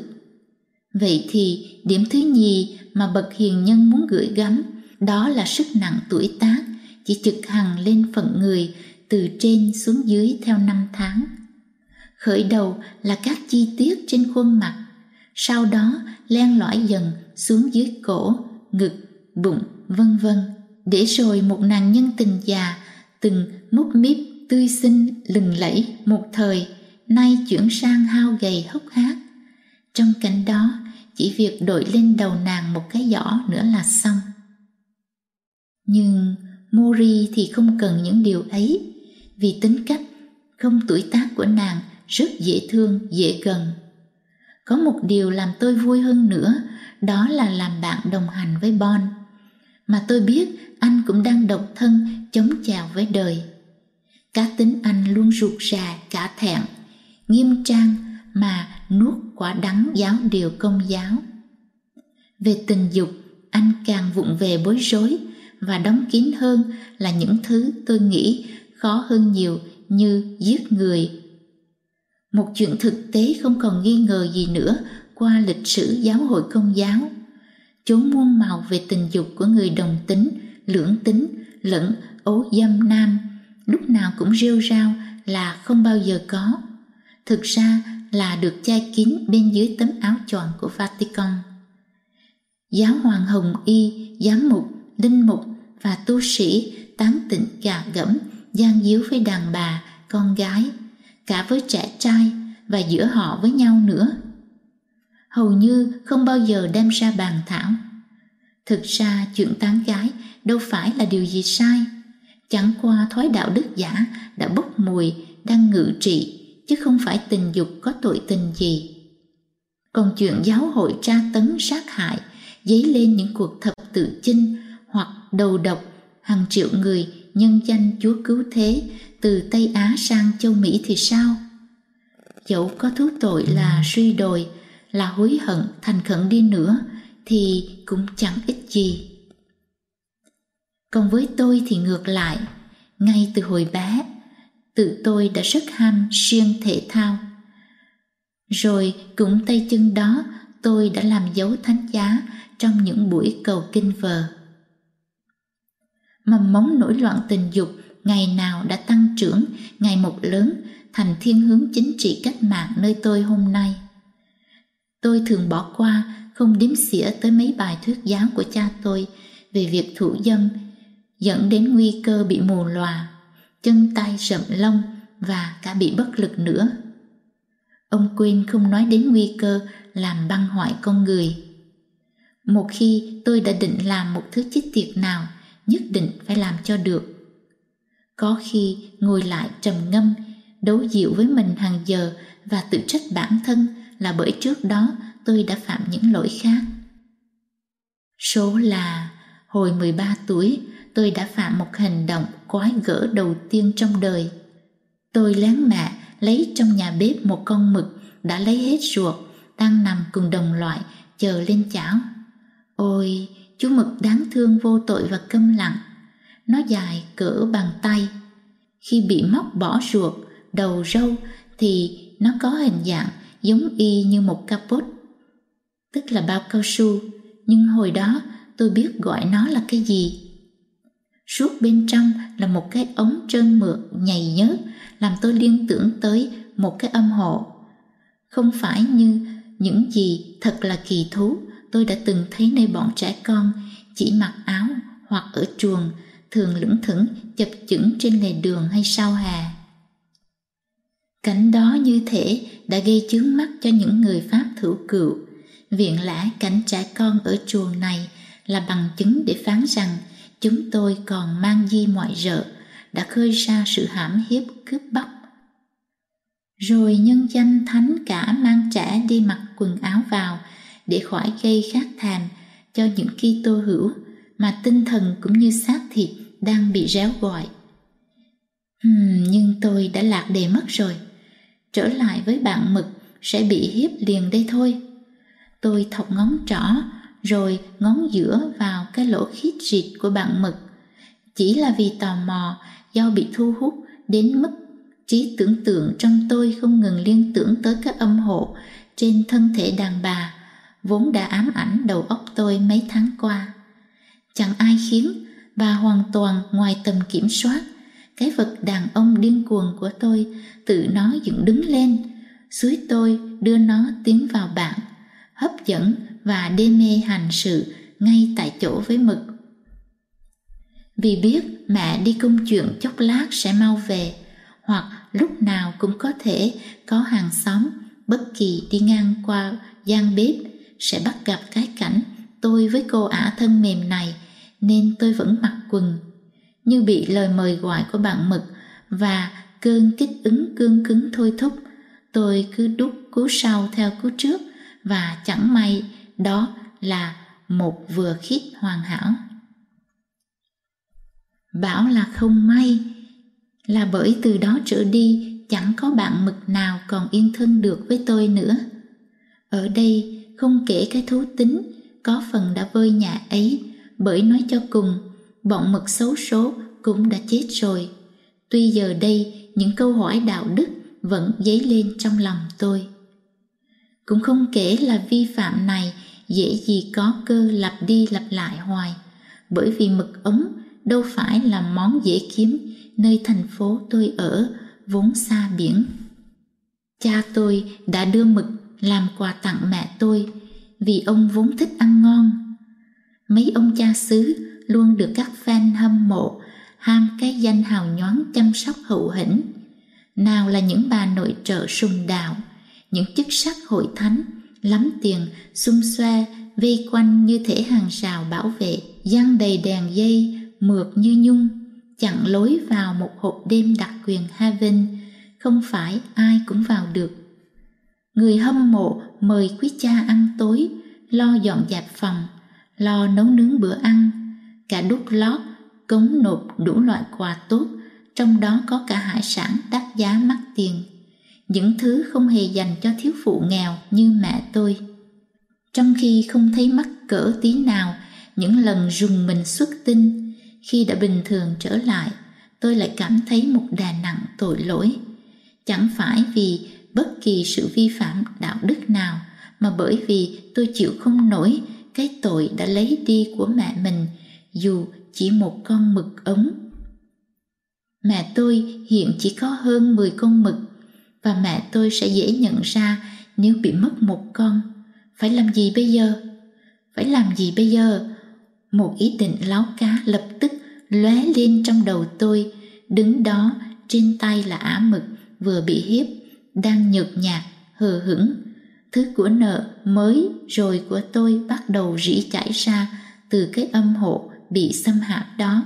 Vậy thì điểm thứ nhì mà bậc hiền nhân muốn gửi gắm đó là sức nặng tuổi tác chỉ trực hằng lên phận người từ trên xuống dưới theo năm tháng. Khởi đầu là các chi tiết trên khuôn mặt, sau đó len lỏi dần xuống dưới cổ, ngực, bụng, vân vân, để rồi một nàng nhân tình già từng múc míp tươi xinh lừng lẫy một thời nay chuyển sang hao gầy hốc hác. Trong cảnh đó, chỉ việc đội lên đầu nàng một cái giỏ nữa là xong. Nhưng Mori thì không cần những điều ấy, vì tính cách không tuổi tác của nàng rất dễ thương, dễ gần. Có một điều làm tôi vui hơn nữa, đó là làm bạn đồng hành với Bon, mà tôi biết anh cũng đang độc thân chống chào với đời. Cá tính anh luôn rụt rà cả thẹn, nghiêm trang mà nuốt quả đắng giáo điều công giáo. Về tình dục, anh càng vụng về bối rối và đóng kín hơn là những thứ tôi nghĩ khó hơn nhiều như giết người. Một chuyện thực tế không còn nghi ngờ gì nữa qua lịch sử giáo hội công giáo. Chốn muôn màu về tình dục của người đồng tính, lưỡng tính, lẫn ấu dâm nam lúc nào cũng rêu rao là không bao giờ có. Thực ra là được che kín bên dưới tấm áo choàng của Vatican. Giáo hoàng Hồng Y, giám mục, linh mục và tu sĩ tán tỉnh gạ gẫm, gian díu với đàn bà, con gái, cả với trẻ trai và giữa họ với nhau nữa. Hầu như không bao giờ đem ra bàn thảo. Thực ra chuyện tán gái đâu phải là điều gì sai, chẳng qua thói đạo đức giả đã bốc mùi đang ngự trị, chứ không phải tình dục có tội tình gì. Còn chuyện giáo hội tra tấn sát hại, dấy lên những cuộc thập tự chinh hoặc đầu độc hàng triệu người nhân danh Chúa cứu thế từ Tây Á sang châu Mỹ thì sao? Dẫu có thú tội là suy đồi, là hối hận thành khẩn đi nữa thì cũng chẳng ích gì. Còn với tôi thì ngược lại, ngay từ hồi bé, tự tôi đã rất ham siêng thể thao. Rồi cũng tay chân đó tôi đã làm dấu thánh giá trong những buổi cầu kinh vờ. Mầm mống nổi loạn tình dục ngày nào đã tăng trưởng ngày một lớn thành thiên hướng chính trị cách mạng nơi tôi hôm nay. Tôi thường bỏ qua, không đếm xỉa tới mấy bài thuyết giáo của cha tôi về việc thủ dâm, dẫn đến nguy cơ bị mù lòa, chân tay rậm lông và cả bị bất lực nữa. Ông quên không nói đến nguy cơ làm băng hoại con người. Một khi tôi đã định làm một thứ chết tiệt nào, nhất định phải làm cho được. Có khi ngồi lại trầm ngâm, đấu dịu với mình hàng giờ và tự trách bản thân là bởi trước đó tôi đã phạm những lỗi khác. Số là hồi mười ba tuổi, tôi đã phạm một hành động quái gở đầu tiên trong đời. Tôi lén mẹ lấy trong nhà bếp một con mực đã lấy hết ruột, đang nằm cùng đồng loại chờ lên chảo. Ôi, chú mực đáng thương vô tội và câm lặng. Nó dài cỡ bàn tay. Khi bị móc bỏ ruột, đầu râu thì nó có hình dạng giống y như một capot, tức là bao cao su, nhưng hồi đó tôi biết gọi nó là cái gì. Suốt bên trong là một cái ống trơn mượt nhầy nhớt, làm tôi liên tưởng tới một cái âm hộ. Không phải như những gì thật là kỳ thú tôi đã từng thấy nơi bọn trẻ con chỉ mặc áo hoặc ở chuồng, thường lững thững chập chững trên lề đường hay sau hè. Cảnh đó như thể đã gây chướng mắt cho những người Pháp thử cựu. Viện lẽ cảnh trẻ con ở chuồng này là bằng chứng để phán rằng chúng tôi còn mang di mọi rợ, đã khơi ra sự hãm hiếp cướp bóc. Rồi nhân danh thánh cả mang trẻ đi mặc quần áo vào để khỏi gây khát thèm cho những Kitô hữu mà tinh thần cũng như xác thịt đang bị réo gọi. Hmm, nhưng tôi đã lạc đề mất rồi. Trở lại với bạn mực sẽ bị hiếp liền đây thôi. Tôi thọc ngón trỏ rồi ngón giữa vào cái lỗ khít rịt của bạn mực, chỉ là vì tò mò do bị thu hút đến mức trí tưởng tượng trong tôi không ngừng liên tưởng tới các âm hộ trên thân thể đàn bà vốn đã ám ảnh đầu óc tôi mấy tháng qua. Chẳng ai khiến và hoàn toàn ngoài tầm kiểm soát, cái vật đàn ông điên cuồng của tôi tự nó dựng đứng lên, xúi tôi đưa nó tiến vào bạn, hấp dẫn và đê mê hành sự ngay tại chỗ với mực. Vì biết mẹ đi công chuyện chốc lát sẽ mau về, hoặc lúc nào cũng có thể có hàng xóm bất kỳ đi ngang qua gian bếp sẽ bắt gặp cái cảnh tôi với cô ả thân mềm này, nên tôi vẫn mặc quần. Như bị lời mời gọi của bạn mực và cơn kích ứng cương cứng thôi thúc, tôi cứ đút cú sau theo cú trước, và chẳng may đó là một vừa khít hoàn hảo. Bảo là không may là bởi từ đó trở đi chẳng có bạn mực nào còn yên thân được với tôi nữa. Ở đây không kể cái thú tính có phần đã vơi nhạt ấy, bởi nói cho cùng bọn mực xấu số cũng đã chết rồi. Tuy giờ đây những câu hỏi đạo đức vẫn dấy lên trong lòng tôi. Cũng không kể là vi phạm này dễ gì có cơ lặp đi lặp lại hoài, bởi vì mực ống đâu phải là món dễ kiếm nơi thành phố tôi ở vốn xa biển. Cha tôi đã đưa mực làm quà tặng mẹ tôi vì ông vốn thích ăn ngon. Mấy ông cha xứ luôn được các fan hâm mộ ham cái danh hào nhoáng chăm sóc hậu hĩnh. Nào là những bà nội trợ sùng đạo, những chức sắc hội thánh lắm tiền xung xoe vây quanh như thể hàng rào bảo vệ, giăng đầy đèn dây mượt như nhung, chặn lối vào một hộp đêm đặc quyền Heaven, không phải ai cũng vào được. Người hâm mộ mời quý cha ăn tối, lo dọn dẹp phòng, lo nấu nướng bữa ăn, cả đút lót, cống nộp đủ loại quà tốt, trong đó có cả hải sản đắt giá mắc tiền, những thứ không hề dành cho thiếu phụ nghèo như mẹ tôi. Trong khi không thấy mắc cỡ tí nào những lần rùng mình xuất tinh, khi đã bình thường trở lại, tôi lại cảm thấy một đè nặng tội lỗi. Chẳng phải vì bất kỳ sự vi phạm đạo đức nào, mà bởi vì tôi chịu không nổi cái tội đã lấy đi của mẹ mình, dù chỉ một con mực ống. Mẹ tôi hiện chỉ có hơn mười con mực, và mẹ tôi sẽ dễ nhận ra nếu bị mất một con. Phải làm gì bây giờ? Phải làm gì bây giờ? Một ý định láo cá lập tức lóe lên trong đầu tôi. Đứng đó, trên tay là ả mực vừa bị hiếp, đang nhợt nhạt, hờ hững. Thứ của nợ mới rồi của tôi bắt đầu rỉ chảy ra từ cái âm hộ bị xâm hại đó.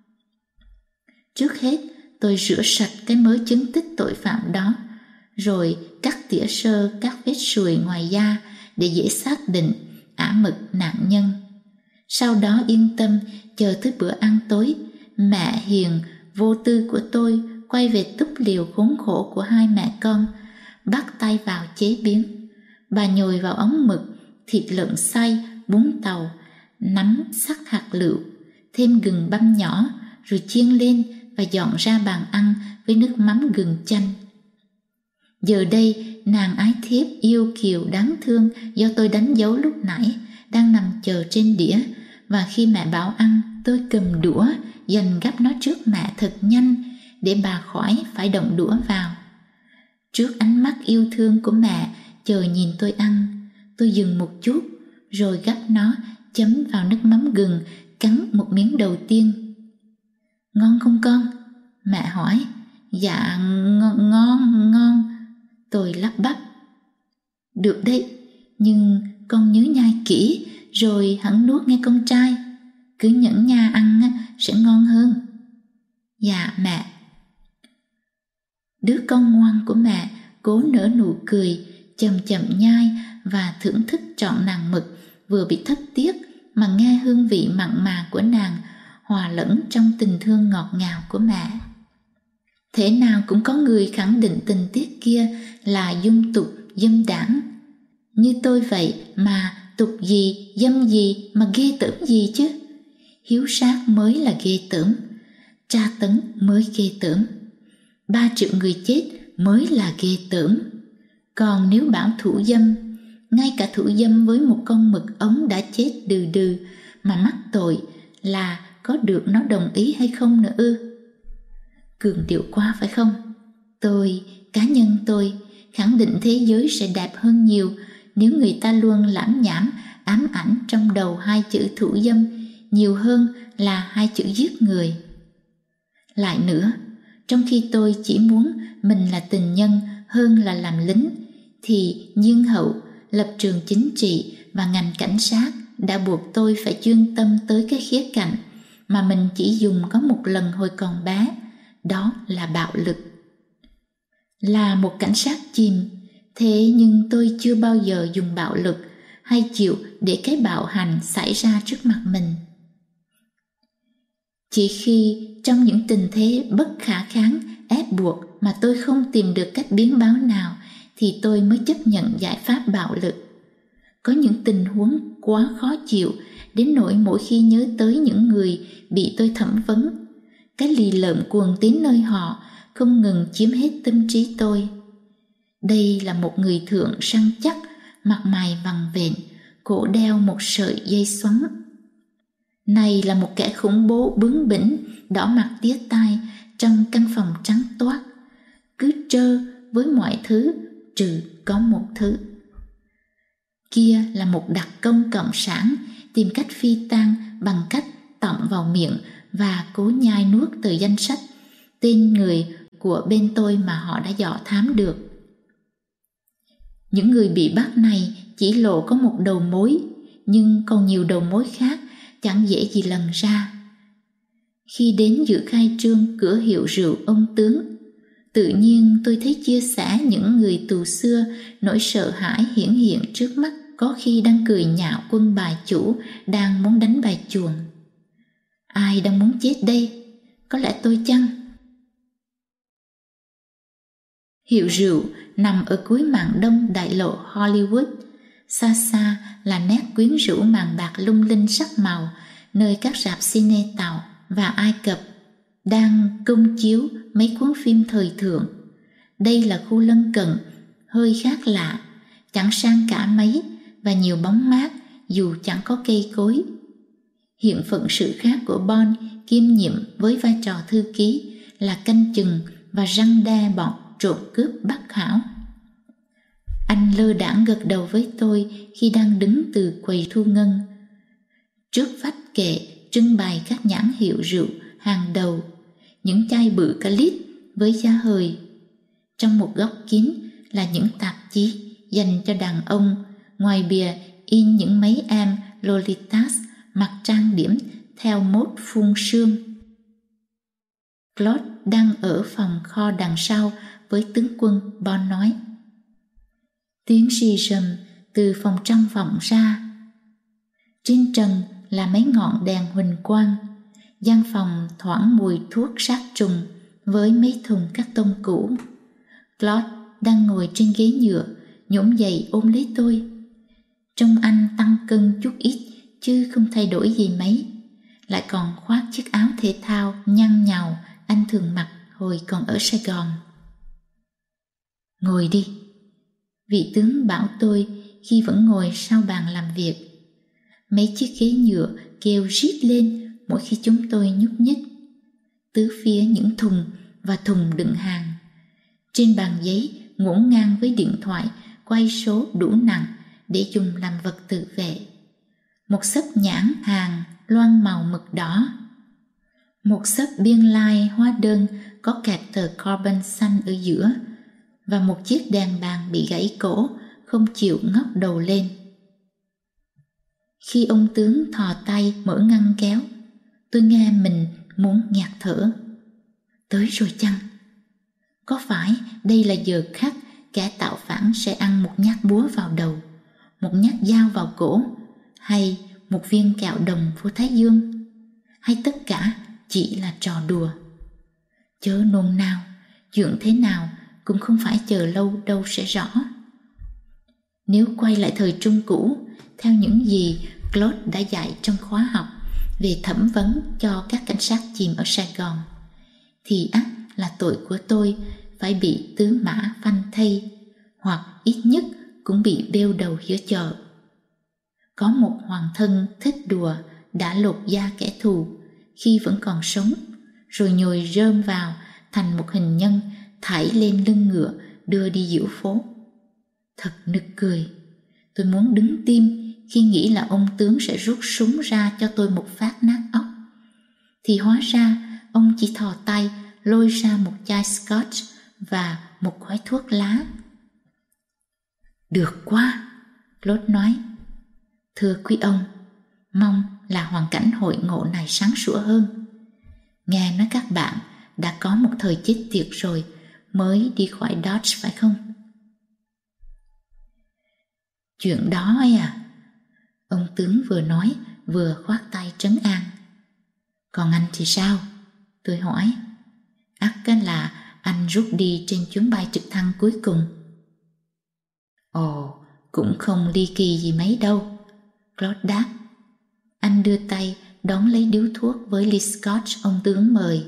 Trước hết, tôi rửa sạch cái mớ chứng tích tội phạm đó, rồi cắt tỉa sơ các vết sùi ngoài da để dễ xác định ả mực nạn nhân. Sau đó yên tâm chờ tới bữa ăn tối, mẹ hiền vô tư của tôi quay về túp liều khốn khổ của hai mẹ con, bắt tay vào chế biến. Bà nhồi vào ống mực, thịt lợn xay, bún tàu, nấm sắc hạt lựu, thêm gừng băm nhỏ, rồi chiên lên và dọn ra bàn ăn với nước mắm gừng chanh. Giờ đây, nàng ái thiếp yêu kiều đáng thương do tôi đánh dấu lúc nãy đang nằm chờ trên đĩa, và khi mẹ bảo ăn, tôi cầm đũa dành gắp nó trước mẹ thật nhanh để bà khỏi phải động đũa vào. Trước ánh mắt yêu thương của mẹ chờ nhìn tôi ăn, tôi dừng một chút rồi gắp nó, chấm vào nước mắm gừng, cắn một miếng đầu tiên. Ngon không con? Mẹ hỏi. Dạ ngon, ngon, ngon. Tôi lắp bắp. Được đấy, nhưng con nhớ nhai kỹ rồi hẳn nuốt nghe con trai. Cứ nhẫn nha ăn sẽ ngon hơn. Dạ mẹ. Đứa con ngoan của mẹ cố nở nụ cười, chậm chậm nhai và thưởng thức trọn nàng mực vừa bị thất tiếc mà nghe hương vị mặn mà của nàng hòa lẫn trong tình thương ngọt ngào của mẹ. Thế nào cũng có người khẳng định tình tiết kia là dung tục, dâm đãng. Như tôi vậy mà tục gì, dâm gì mà ghê tởm gì chứ? Hiếu sát mới là ghê tởm, tra tấn mới ghê tởm, ba triệu người chết mới là ghê tởm. Còn nếu bảo thủ dâm, ngay cả thủ dâm với một con mực ống đã chết đừ đừ mà mắc tội là có được nó đồng ý hay không nữa ư? Cường điệu quá phải không? Tôi, cá nhân tôi, khẳng định thế giới sẽ đẹp hơn nhiều nếu người ta luôn lãm nhảm ám ảnh trong đầu hai chữ thủ dâm nhiều hơn là hai chữ giết người. Lại nữa, trong khi tôi chỉ muốn mình là tình nhân hơn là làm lính, thì nhiên hậu, lập trường chính trị và ngành cảnh sát đã buộc tôi phải chuyên tâm tới cái khía cạnh mà mình chỉ dùng có một lần hồi còn bé, đó là bạo lực. Là một cảnh sát chìm, thế nhưng tôi chưa bao giờ dùng bạo lực hay chịu để cái bạo hành xảy ra trước mặt mình. Chỉ khi trong những tình thế bất khả kháng, ép buộc mà tôi không tìm được cách biến báo nào thì tôi mới chấp nhận giải pháp bạo lực. Có những tình huống quá khó chịu đến nỗi mỗi khi nhớ tới những người bị tôi thẩm vấn, cái lì lợm cuồng tín nơi họ không ngừng chiếm hết tâm trí tôi. Đây là một người thượng săn chắc, mặt mày vằn vện, cổ đeo một sợi dây xoắn. Này là một kẻ khủng bố bướng bỉnh, đỏ mặt tía tai trong căn phòng trắng toát, cứ trơ với mọi thứ trừ có một thứ. Kia là một đặc công cộng sản tìm cách phi tang bằng cách tọng vào miệng và cố nhai nuốt từ danh sách tên người của bên tôi mà họ đã dò thám được. Những người bị bắt này chỉ lộ có một đầu mối, nhưng còn nhiều đầu mối khác chẳng dễ gì lần ra. Khi đến dự khai trương cửa hiệu rượu ông tướng, tự nhiên tôi thấy chia sẻ những người tù xưa nỗi sợ hãi hiển hiện trước mắt, có khi đang cười nhạo quân bài chủ đang muốn đánh bài chuồng. Ai đang muốn chết đây? Có lẽ tôi chăng? Hiệu rượu nằm ở cuối mạn đông đại lộ Hollywood. Xa xa là nét quyến rũ màn bạc lung linh sắc màu, nơi các rạp cine Tàu và Ai Cập đang công chiếu mấy cuốn phim thời thượng. Đây là khu lân cận, hơi khác lạ, chẳng sang cả mấy và nhiều bóng mát dù chẳng có cây cối. Hiện phận sự khác của Bond kiêm nhiệm với vai trò thư ký là canh chừng và răn đe bọn trộm cướp bất hảo. Anh lơ đãng gật đầu với tôi khi đang đứng từ quầy thu ngân. Trước vách kệ trưng bày các nhãn hiệu rượu hàng đầu, những chai bự cả lít với giá hời. Trong một góc kín là những tạp chí dành cho đàn ông, ngoài bìa in những mấy em Lolitas mặc trang điểm theo mốt phun sương. Claude đang ở phòng kho đằng sau với tướng quân, Bond nói. Tiếng rì rầm từ phòng trong vọng ra. Trên trần là mấy ngọn đèn huỳnh quang. Gian phòng thoảng mùi thuốc sát trùng với mấy thùng cát tông cũ. Claude đang ngồi trên ghế nhựa, nhổm dậy ôm lấy tôi. Trông anh tăng cân chút ít chứ không thay đổi gì mấy, lại còn khoác chiếc áo thể thao nhăn nhào anh thường mặc hồi còn ở Sài Gòn. Ngồi đi, vị tướng bảo tôi khi vẫn ngồi sau bàn làm việc. Mấy chiếc ghế nhựa kêu rít lên mỗi khi chúng tôi nhúc nhích. Tứ phía những thùng và thùng đựng hàng. Trên bàn giấy ngổn ngang với điện thoại quay số đủ nặng để dùng làm vật tự vệ. Một xấp nhãn hàng loang màu mực đỏ. Một xấp biên lai hóa đơn có kẹp tờ carbon xanh ở giữa, và một chiếc đèn bàn bị gãy cổ không chịu ngóc đầu lên. Khi ông tướng thò tay mở ngăn kéo, tôi nghe mình muốn ngạt thở. Tới rồi chăng? Có phải đây là giờ khắc kẻ tạo phản sẽ ăn một nhát búa vào đầu, một nhát dao vào cổ, hay một viên kẹo đồng vô thái dương, hay tất cả chỉ là trò đùa? Chớ nôn nao, chuyện thế nào cũng không phải chờ lâu đâu sẽ rõ. Nếu quay lại thời Trung cũ, theo những gì Claude đã dạy trong khóa học về thẩm vấn cho các cảnh sát chìm ở Sài Gòn, thì ắt là tội của tôi phải bị tứ mã phanh thây, hoặc ít nhất cũng bị bêu đầu giữa chợ. Có một hoàng thân thích đùa đã lột da kẻ thù khi vẫn còn sống, rồi nhồi rơm vào thành một hình nhân thảy lên lưng ngựa đưa đi diễu phố. Thật nực cười. Tôi muốn đứng tim khi nghĩ là ông tướng sẽ rút súng ra cho tôi một phát nát óc. Thì hóa ra ông chỉ thò tay lôi ra một chai scotch và một gói thuốc lá. Được quá, Claude nói. Thưa quý ông, mong là hoàn cảnh hội ngộ này sáng sủa hơn. Nghe nói các bạn đã có một thời chết tiệt rồi mới đi khỏi Dodge phải không? Chuyện đó ấy à? Ông tướng vừa nói vừa khoác tay trấn an. Còn anh thì sao? Tôi hỏi. Ắt là anh rút đi trên chuyến bay trực thăng cuối cùng. Ồ, cũng không ly kỳ gì mấy đâu, Claude đáp. Anh đưa tay đón lấy điếu thuốc với ly scotch ông tướng mời.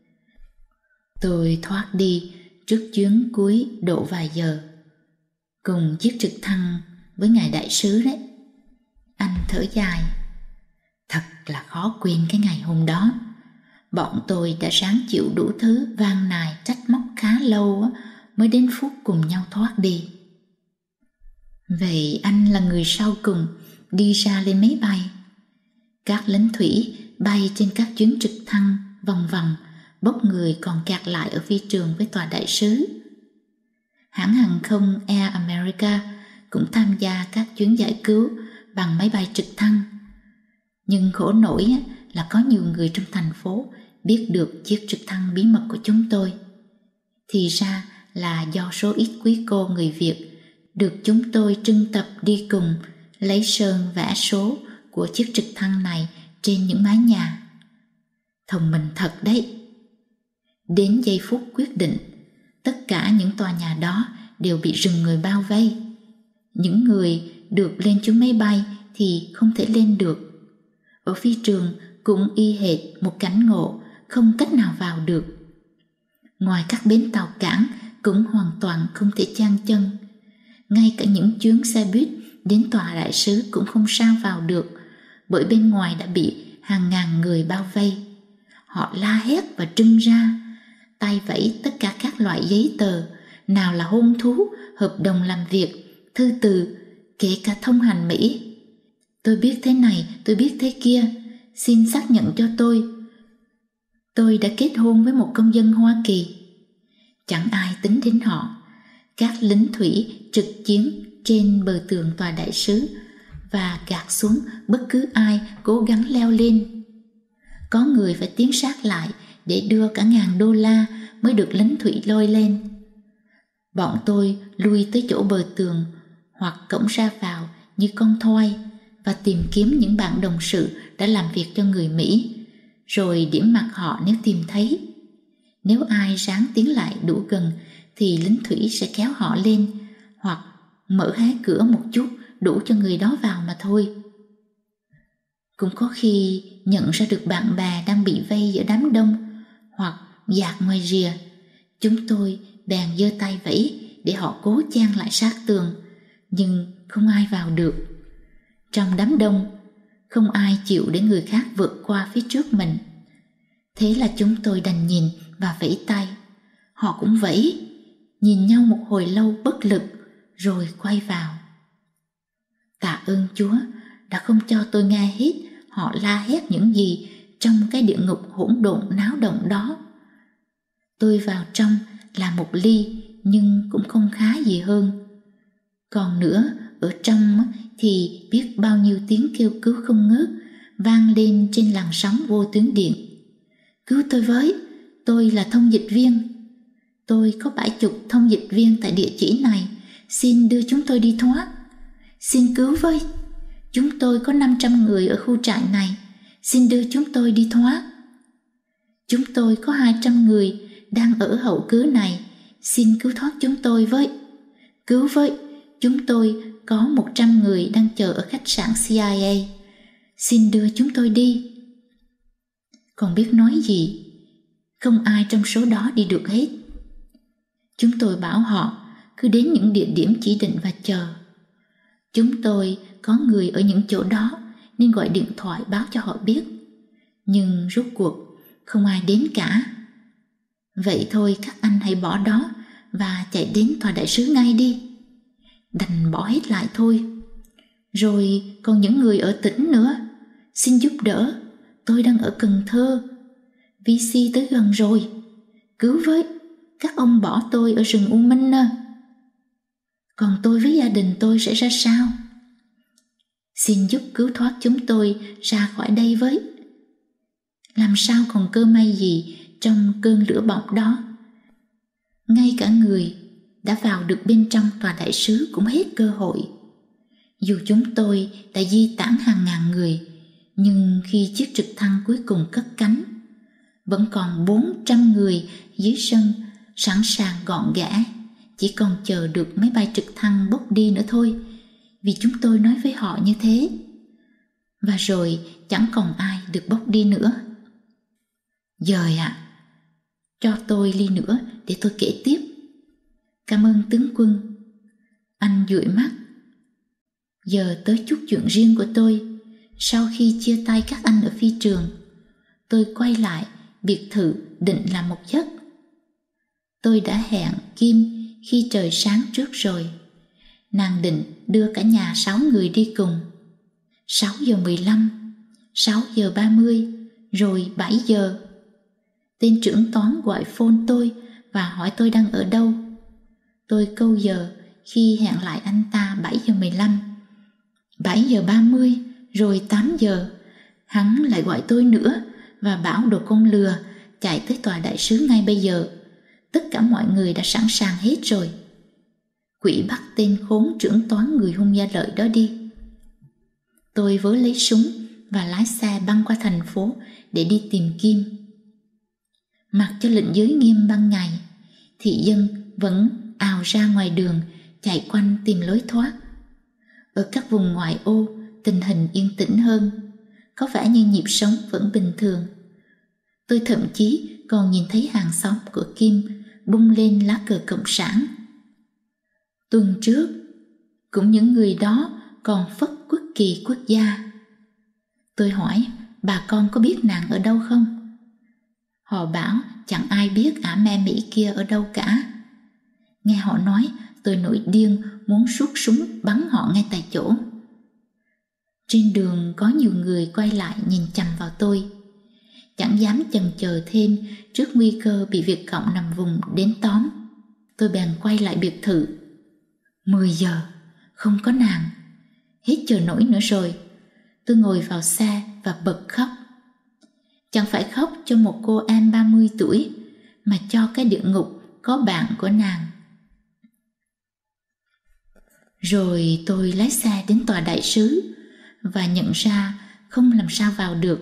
Tôi thoát đi trước chuyến cuối độ vài giờ, cùng chiếc trực thăng với ngài đại sứ đấy. Anh thở dài. Thật là khó quên cái ngày hôm đó. Bọn tôi đã ráng chịu đủ thứ van nài trách móc khá lâu mới đến phút cùng nhau thoát đi. Vậy anh là người sau cùng đi ra lên máy bay. Các lính thủy bay trên các chuyến trực thăng vòng vòng, bốc người còn kẹt lại ở phi trường với tòa đại sứ. Hãng hàng không Air America cũng tham gia các chuyến giải cứu bằng máy bay trực thăng. Nhưng khổ nổi là có nhiều người trong thành phố biết được chiếc trực thăng bí mật của chúng tôi. Thì ra là do số ít quý cô người Việt được chúng tôi trưng tập đi cùng lấy sơn vẽ số của chiếc trực thăng này trên những mái nhà. Thông minh thật đấy. Đến giây phút quyết định, tất cả những tòa nhà đó đều bị rừng người bao vây. Những người được lên chuyến máy bay thì không thể lên được. Ở phi trường cũng y hệt một cảnh ngộ, không cách nào vào được. Ngoài các bến tàu cảng cũng hoàn toàn không thể chan chân. Ngay cả những chuyến xe buýt đến tòa đại sứ cũng không sao vào được, bởi bên ngoài đã bị hàng ngàn người bao vây. Họ la hét và trưng ra, tay vẫy tất cả các loại giấy tờ, nào là hôn thú, hợp đồng làm việc, thư từ, kể cả thông hành Mỹ. Tôi biết thế này, tôi biết thế kia, xin xác nhận cho tôi. Tôi đã kết hôn với một công dân Hoa Kỳ. Chẳng ai tính đến họ. Các lính thủy trực chiến trên bờ tường tòa đại sứ và gạt xuống bất cứ ai cố gắng leo lên. Có người phải tiến sát lại để đưa cả ngàn đô la mới được lính thủy lôi lên. Bọn tôi lui tới chỗ bờ tường hoặc cổng ra vào như con thoi và tìm kiếm những bạn đồng sự đã làm việc cho người Mỹ, rồi điểm mặt họ nếu tìm thấy. Nếu ai ráng tiến lại đủ gần thì lính thủy sẽ kéo họ lên, hoặc mở hé cửa một chút đủ cho người đó vào mà thôi. Cũng có khi nhận ra được bạn bè đang bị vây giữa đám đông hoặc dạt ngoài rìa, chúng tôi bèn giơ tay vẫy để họ cố chen lại sát tường, nhưng không ai vào được. Trong đám đông, không ai chịu để người khác vượt qua phía trước mình. Thế là chúng tôi đành nhìn và vẫy tay. Họ cũng vẫy, nhìn nhau một hồi lâu bất lực, rồi quay vào. Tạ ơn Chúa đã không cho tôi nghe hết họ la hét những gì trong cái địa ngục hỗn độn náo động đó. Tôi vào trong là một ly, nhưng cũng không khá gì hơn. Còn nữa, ở trong thì biết bao nhiêu tiếng kêu cứu không ngớt vang lên trên làn sóng vô tuyến điện. Cứu tôi với, tôi là thông dịch viên. Tôi có bảy chục thông dịch viên tại địa chỉ này, xin đưa chúng tôi đi thoát. Xin cứu với, chúng tôi có năm trăm người ở khu trại này, xin đưa chúng tôi đi thoát. Chúng tôi có hai trăm người đang ở hậu cứ này, xin cứu thoát chúng tôi với. Cứu với, chúng tôi có một trăm người đang chờ ở khách sạn xê i a, xin đưa chúng tôi đi. Còn biết nói gì, không ai trong số đó đi được hết. Chúng tôi bảo họ cứ đến những địa điểm chỉ định và chờ. Chúng tôi có người ở những chỗ đó nên gọi điện thoại báo cho họ biết, nhưng rốt cuộc không ai đến cả. Vậy thôi, các anh hãy bỏ đó và chạy đến tòa đại sứ ngay đi. Đành bỏ hết lại thôi. Rồi còn những người ở tỉnh nữa, xin giúp đỡ, tôi đang ở Cần Thơ, vê xê tới gần rồi, cứu với, các ông bỏ tôi ở rừng U Minh à. Còn tôi với gia đình tôi sẽ ra sao? Xin giúp cứu thoát chúng tôi ra khỏi đây với. Làm sao còn cơ may gì trong cơn lửa bỏng đó. Ngay cả người đã vào được bên trong tòa đại sứ cũng hết cơ hội. Dù chúng tôi đã di tản hàng ngàn người, nhưng khi chiếc trực thăng cuối cùng cất cánh, vẫn còn bốn trăm người dưới sân sẵn sàng gọn gẽ, chỉ còn chờ được máy bay trực thăng bốc đi nữa thôi, vì chúng tôi nói với họ như thế. Và rồi chẳng còn ai được bốc đi nữa. Giời ạ, à, cho tôi ly nữa để tôi kể tiếp. Cảm ơn tướng quân. Anh dụi mắt. Giờ tới chút chuyện riêng của tôi. Sau khi chia tay các anh ở phi trường, tôi quay lại biệt thự định làm một giấc. Tôi đã hẹn Kim khi trời sáng trước rồi. Nàng định đưa cả nhà sáu người đi cùng. Sáu giờ mười lăm, sáu giờ ba mươi, rồi bảy giờ. Tên trưởng toán gọi phone tôi và hỏi tôi đang ở đâu. Tôi câu giờ khi hẹn lại anh ta bảy giờ mười lăm, bảy giờ ba mươi, rồi tám giờ. Hắn lại gọi tôi nữa và bảo đồ con lừa chạy tới tòa đại sứ ngay bây giờ. Tất cả mọi người đã sẵn sàng hết rồi. Quỷ bắt tên khốn trưởng toán người hung gia lợi đó đi. Tôi vớ lấy súng và lái xe băng qua thành phố để đi tìm Kim. Mặc cho lệnh giới nghiêm ban ngày, thị dân vẫn ào ra ngoài đường chạy quanh tìm lối thoát. Ở các vùng ngoại ô, tình hình yên tĩnh hơn, có vẻ như nhịp sống vẫn bình thường. Tôi thậm chí còn nhìn thấy hàng xóm của Kim bung lên lá cờ cộng sản. Tuần trước, cũng những người đó còn phất quốc kỳ quốc gia. Tôi hỏi bà con có biết nàng ở đâu không? Họ bảo chẳng ai biết ả me Mỹ kia ở đâu cả. Nghe họ nói, tôi nổi điên muốn rút súng bắn họ ngay tại chỗ. Trên đường có nhiều người quay lại nhìn chằm vào tôi. Chẳng dám chần chờ thêm trước nguy cơ bị Việt Cộng nằm vùng đến tóm. Tôi bèn quay lại biệt thự. Mười giờ, không có nàng. Hết chờ nổi nữa rồi. Tôi ngồi vào xe và bật khóc. Chẳng phải khóc cho một cô em ba mươi tuổi, mà cho cái địa ngục có bạn của nàng. Rồi tôi lái xe đến tòa đại sứ và nhận ra không làm sao vào được.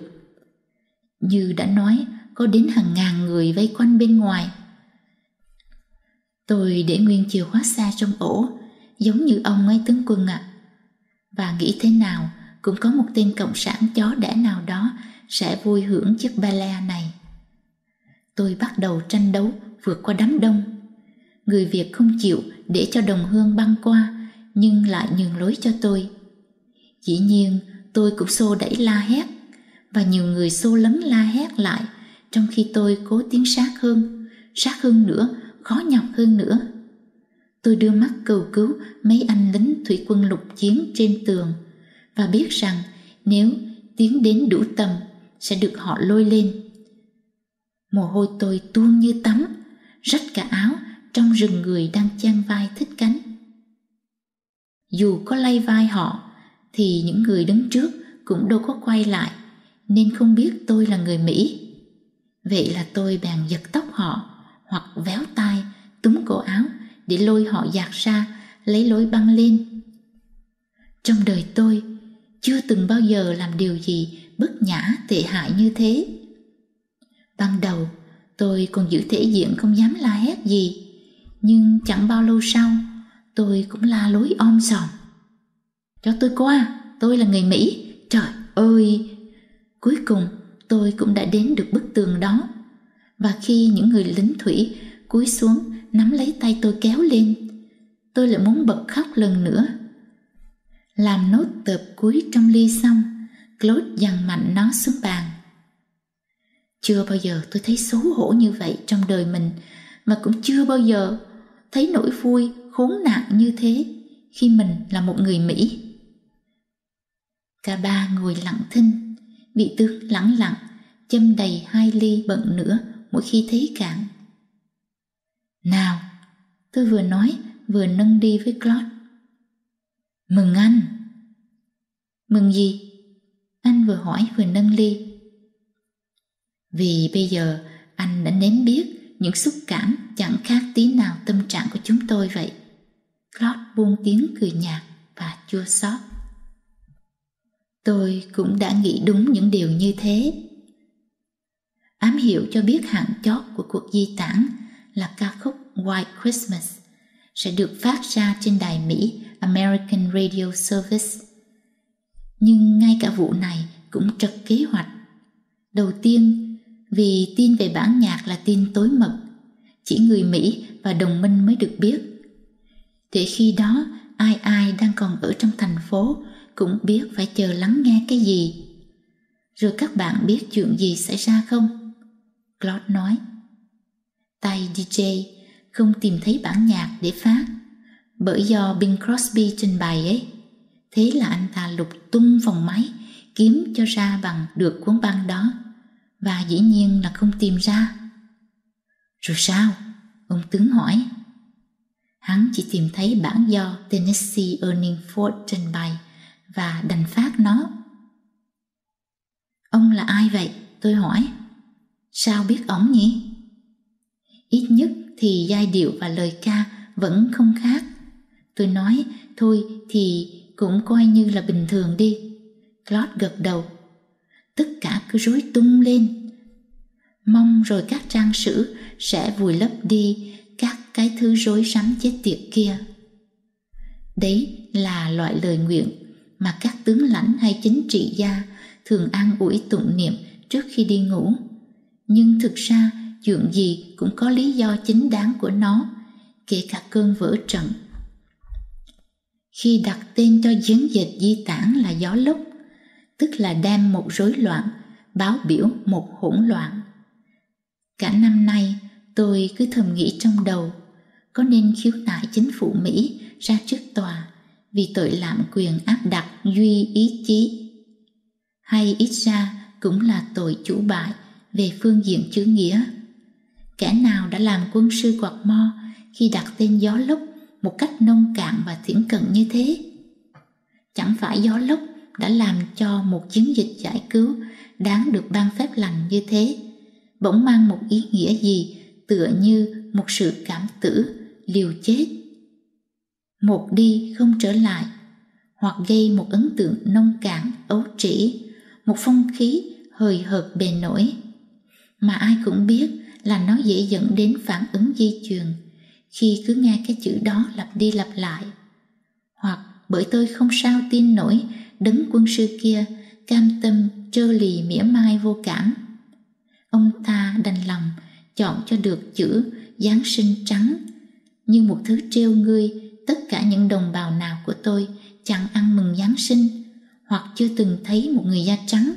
Như đã nói, có đến hàng ngàn người vây quanh bên ngoài. Tôi để nguyên chìa khóa xe trong ổ, giống như ông ấy tướng quân ạ. À. Và nghĩ thế nào cũng có một tên cộng sản chó đẻ nào đó sẽ vui hưởng chiếc ba le này. Tôi bắt đầu tranh đấu vượt qua đám đông. Người Việt không chịu để cho đồng hương băng qua, nhưng lại nhường lối cho tôi. Dĩ nhiên tôi cũng xô đẩy la hét, và nhiều người xô lấn la hét lại, trong khi tôi cố tiến sát hơn, sát hơn nữa, khó nhọc hơn nữa. Tôi đưa mắt cầu cứu mấy anh lính thủy quân lục chiến trên tường, và biết rằng nếu tiến đến đủ tầm sẽ được họ lôi lên. Mồ hôi tôi tuôn như tắm, rách cả áo trong rừng người đang chan vai thích cánh. Dù có lay vai họ thì những người đứng trước cũng đâu có quay lại, nên không biết tôi là người Mỹ. Vậy là tôi bèn giật tóc họ, hoặc véo tai, túm cổ áo để lôi họ dạt ra, lấy lối băng lên. Trong đời tôi chưa từng bao giờ làm điều gì bất nhã tệ hại như thế. Ban đầu tôi còn giữ thể diện không dám la hét gì, nhưng chẳng bao lâu sau tôi cũng la lối om sòm. Cho tôi qua, tôi là người Mỹ, trời ơi! Cuối cùng tôi cũng đã đến được bức tường đó, và khi những người lính thủy cúi xuống nắm lấy tay tôi kéo lên, tôi lại muốn bật khóc lần nữa. Làm nốt tợp cuối trong ly xong, Claude giằng mạnh nó xuống bàn. Chưa bao giờ tôi thấy xấu hổ như vậy trong đời mình, mà cũng chưa bao giờ thấy nỗi vui khốn nạn như thế khi mình là một người Mỹ. Cả ba ngồi lặng thinh, vị tướng lẳng lặng châm đầy hai ly bận nữa mỗi khi thấy cạn. Nào, tôi vừa nói vừa nâng đi với Claude. Mừng anh. Mừng gì? Anh vừa hỏi vừa nâng ly. Vì bây giờ anh đã nếm biết những xúc cảm chẳng khác tí nào tâm trạng của chúng tôi vậy. Claude buông tiếng cười nhạt và chua xót. Tôi cũng đã nghĩ đúng những điều như thế. Ám hiệu cho biết hạn chót của cuộc di tản là ca khúc White Christmas sẽ được phát ra trên đài Mỹ American Radio Service. Nhưng ngay cả vụ này cũng trật kế hoạch. Đầu tiên, vì tin về bản nhạc là tin tối mật, chỉ người Mỹ và đồng minh mới được biết. Để khi đó ai ai đang còn ở trong thành phố cũng biết phải chờ lắng nghe cái gì. Rồi các bạn biết chuyện gì xảy ra không? Claude nói. Tay đi jay không tìm thấy bản nhạc để phát, bởi do Bing Crosby trình bày ấy. Thế là anh ta lục tung phòng máy kiếm cho ra bằng được cuốn băng đó, và dĩ nhiên là không tìm ra. Rồi sao? Ông tướng hỏi. Hắn chỉ tìm thấy bản do Tennessee Ernie Ford trình bày và đành phát nó. Ông là ai vậy? Tôi hỏi. Sao biết ổng nhỉ? Ít nhất thì giai điệu và lời ca vẫn không khác. Tôi nói, thôi thì cũng coi như là bình thường đi. Claude gật đầu. Tất cả cứ rối tung lên. Mong rồi các trang sử sẽ vùi lấp đi các cái thứ rối rắm chết tiệt kia. Đấy là loại lời nguyện mà các tướng lãnh hay chính trị gia thường an ủi tụng niệm trước khi đi ngủ. Nhưng thực ra chuyện gì cũng có lý do chính đáng của nó, kể cả cơn vỡ trận. Khi đặt tên cho chiến dịch di tản là gió lốc, tức là đem một rối loạn báo biểu một hỗn loạn. Cả năm nay tôi cứ thầm nghĩ trong đầu, có nên khiếu nại chính phủ Mỹ ra trước tòa vì tội lạm quyền áp đặt duy ý chí, hay ít ra cũng là tội chủ bại về phương diện chữ nghĩa. Kẻ nào đã làm quân sư quạt mo khi đặt tên gió lốc một cách nông cạn và thiển cận như thế? Chẳng phải gió lốc đã làm cho một chiến dịch giải cứu đáng được ban phép lành như thế bỗng mang một ý nghĩa gì tựa như một sự cảm tử, liều chết, một đi không trở lại, hoặc gây một ấn tượng nông cạn, ấu trĩ, một phong khí hời hợt bề nổi, mà ai cũng biết là nó dễ dẫn đến phản ứng di truyền khi cứ nghe cái chữ đó lặp đi lặp lại, hoặc bởi tôi không sao tin nổi đấng quân sư kia cam tâm trơ lì mỉa mai vô cảm. Ông ta đành lòng chọn cho được chữ Giáng sinh trắng như một thứ trêu ngươi tất cả những đồng bào nào của tôi chẳng ăn mừng Giáng sinh hoặc chưa từng thấy một người da trắng.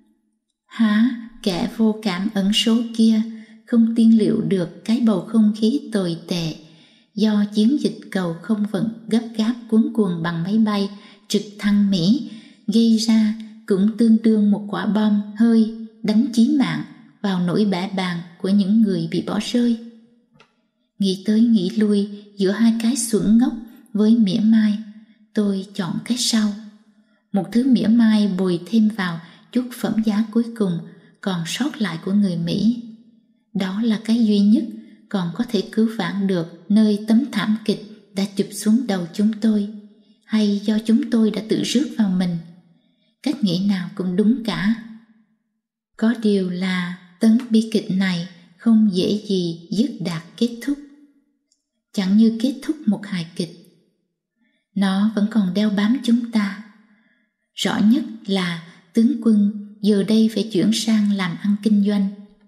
Há kẻ vô cảm ẩn số kia không tiên liệu được cái bầu không khí tồi tệ do chiến dịch cầu không vận gấp gáp cuốn cuồng bằng máy bay trực thăng Mỹ gây ra cũng tương đương một quả bom hơi đánh chí mạng vào nỗi bẽ bàng của những người bị bỏ rơi. Nghĩ tới nghĩ lui giữa hai cái xuẩn ngốc với mỉa mai, tôi chọn cái sau. Một thứ mỉa mai bồi thêm vào chút phẩm giá cuối cùng còn sót lại của người Mỹ. Đó là cái duy nhất còn có thể cứu vãn được nơi tấm thảm kịch đã chụp xuống đầu chúng tôi, hay do chúng tôi đã tự rước vào mình. Cách nghĩ nào cũng đúng cả. Có điều là tấn bi kịch này không dễ gì dứt đạt kết thúc. Chẳng như kết thúc một hài kịch, nó vẫn còn đeo bám chúng ta. Rõ nhất là tướng quân giờ đây phải chuyển sang làm ăn kinh doanh.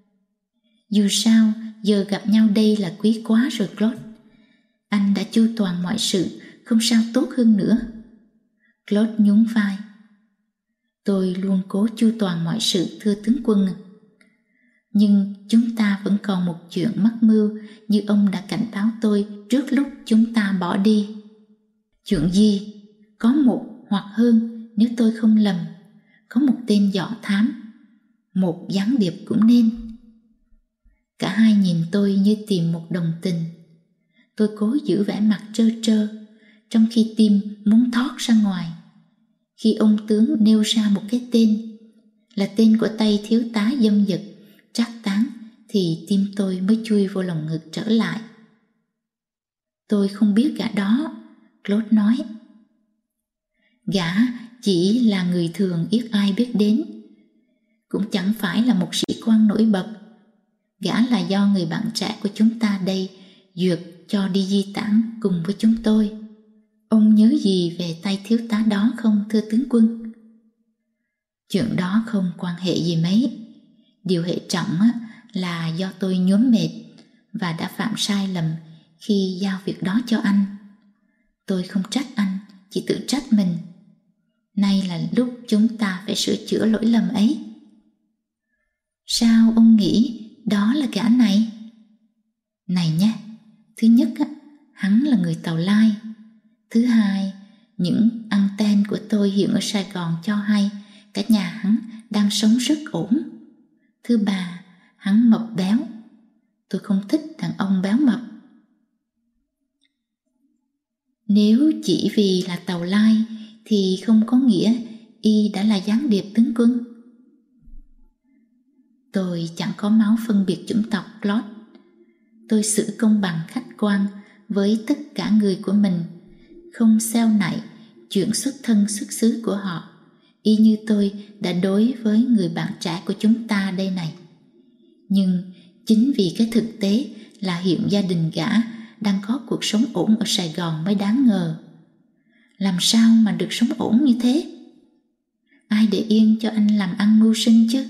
Dù sao, giờ gặp nhau đây là quý quá rồi Claude. Anh đã chu toàn mọi sự, không sao tốt hơn nữa. Claude nhún vai. Tôi luôn cố chu toàn mọi sự, thưa tướng quân. Nhưng chúng ta vẫn còn một chuyện mắc mưu như ông đã cảnh báo tôi trước lúc chúng ta bỏ đi. Chuyện gì? Có một hoặc hơn, nếu tôi không lầm, có một tên dọ thám, một gián điệp cũng nên. Cả hai nhìn tôi như tìm một đồng tình. Tôi cố giữ vẻ mặt trơ trơ, trong khi tim muốn thoát ra ngoài. Khi ông tướng nêu ra một cái tên, là tên của tay thiếu tá dâm dật, trác tán, thì tim tôi mới chui vô lồng ngực trở lại. Tôi không biết gã đó, Claude nói. Gã chỉ là người thường ít ai biết đến, cũng chẳng phải là một sĩ quan nổi bật. Gã là do người bạn trẻ của chúng ta đây duyệt cho đi di tản cùng với chúng tôi. Ông nhớ gì về tay thiếu tá đó không, thưa tướng quân? Chuyện đó không quan hệ gì mấy. Điều hệ trọng là do tôi nhuốm mệt và đã phạm sai lầm khi giao việc đó cho anh. Tôi không trách anh, chỉ tự trách mình. Nay là lúc chúng ta phải sửa chữa lỗi lầm ấy. Sao ông nghĩ đó là gã này? Này nhé, thứ nhất hắn là người Tàu Lai. Thứ hai, những anten của tôi hiện ở Sài Gòn cho hay cả nhà hắn đang sống rất ổn. Thứ ba, hắn mập béo. Tôi không thích đàn ông béo mập. Nếu chỉ vì là Tàu Lai thì không có nghĩa y đã là gián điệp, tướng quân. Tôi chẳng có máu phân biệt chủng tộc, Claude. Tôi xử công bằng khách quan với tất cả người của mình, không xeo nại chuyện xuất thân xuất xứ của họ, y như tôi đã đối với người bạn trẻ của chúng ta đây này. Nhưng chính vì cái thực tế là hiện gia đình gã đang có cuộc sống ổn ở Sài Gòn mới đáng ngờ. Làm sao mà được sống ổn như thế? Ai để yên cho anh làm ăn mưu sinh chứ?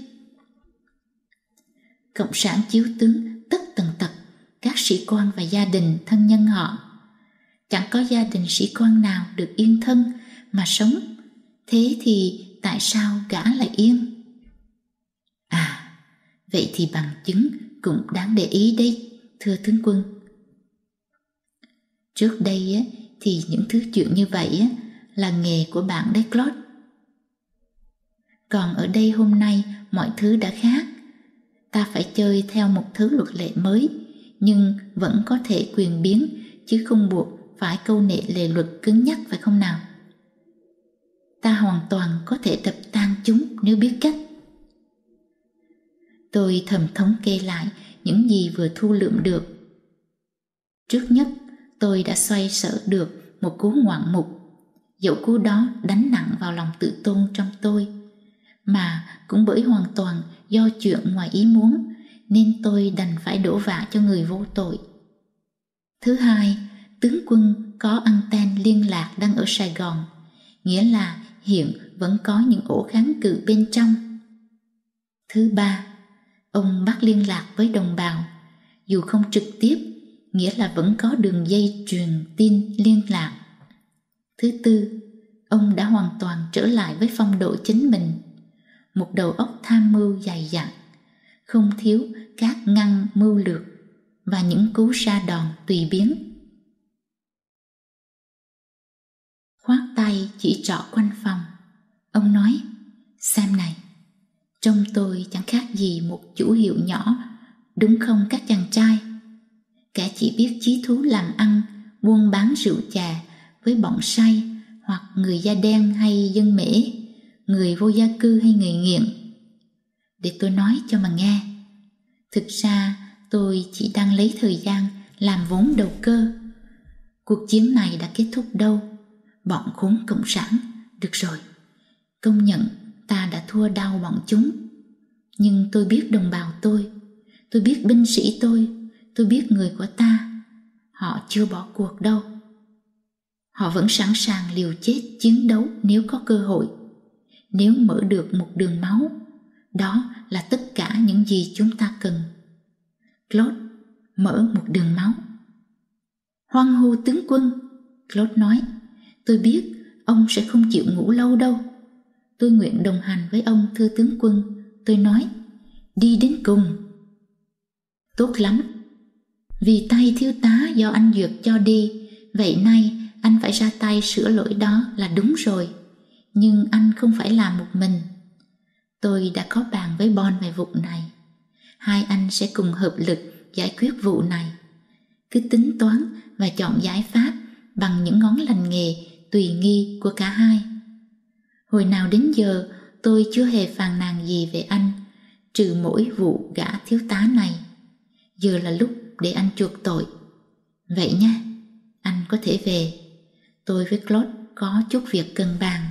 Cộng sản chiếu tướng tất tần tật các sĩ quan và gia đình thân nhân họ. Chẳng có gia đình sĩ quan nào được yên thân mà sống. Thế thì tại sao gã lại yên? À, vậy thì bằng chứng cũng đáng để ý đấy, thưa tướng quân. Trước đây á, thì những thứ chuyện như vậy á, là nghề của bạn đấy, Claude. Còn ở đây hôm nay mọi thứ đã khác. Ta phải chơi theo một thứ luật lệ mới, nhưng vẫn có thể quyền biến, chứ không buộc phải câu nệ lề luật cứng nhắc, phải không nào? Ta hoàn toàn có thể đập tan chúng nếu biết cách. Tôi thầm thống kê lại những gì vừa thu lượm được. Trước nhất, tôi đã xoay sở được một cú ngoạn mục, dẫu cú đó đánh nặng vào lòng tự tôn trong tôi, mà cũng bởi hoàn toàn do chuyện ngoài ý muốn nên tôi đành phải đổ vạ cho người vô tội. Thứ hai, tướng quân có anten liên lạc đang ở Sài Gòn, nghĩa là hiện vẫn có những ổ kháng cự bên trong. Thứ ba, ông bắt liên lạc với đồng bào, dù không trực tiếp, nghĩa là vẫn có đường dây truyền tin liên lạc. Thứ tư, ông đã hoàn toàn trở lại với phong độ chính mình, một đầu óc tham mưu dày dặn, không thiếu các ngăn mưu lược và những cú sa đòn tùy biến. Khoác tay chỉ trỏ quanh phòng, ông nói: "Xem này, trông tôi chẳng khác gì một chủ hiệu nhỏ, đúng không các chàng trai? Kẻ chỉ biết chí thú làm ăn, buôn bán rượu chè với bọn say, hoặc người da đen hay dân mễ, người vô gia cư hay người nghiện. Để tôi nói cho mà nghe. Thực ra tôi chỉ đang lấy thời gian làm vốn đầu cơ. Cuộc chiến này đã kết thúc đâu, bọn khốn cộng sản. Được rồi, công nhận ta đã thua đau bọn chúng. Nhưng tôi biết đồng bào tôi, tôi biết binh sĩ tôi, tôi biết người của ta. Họ chưa bỏ cuộc đâu. Họ vẫn sẵn sàng liều chết chiến đấu nếu có cơ hội. Nếu mở được một đường máu, đó là tất cả những gì chúng ta cần. Claude, mở một đường máu." "Hoan hô tướng quân," Claude nói. "Tôi biết ông sẽ không chịu ngủ lâu đâu. Tôi nguyện đồng hành với ông, thưa tướng quân." Tôi nói: "Đi đến cùng." "Tốt lắm. Vì tay thiếu tá do anh Duyệt cho đi, vậy nay anh phải ra tay sửa lỗi đó là đúng rồi. Nhưng anh không phải làm một mình. Tôi đã có bàn với Bon về vụ này. Hai anh sẽ cùng hợp lực giải quyết vụ này. Cứ tính toán và chọn giải pháp bằng những ngón lành nghề tùy nghi của cả hai. Hồi nào đến giờ tôi chưa hề phàn nàn gì về anh, trừ mỗi vụ gã thiếu tá này. Giờ là lúc để anh chuộc tội. Vậy nha, anh có thể về. Tôi với Claude có chút việc cần bàn."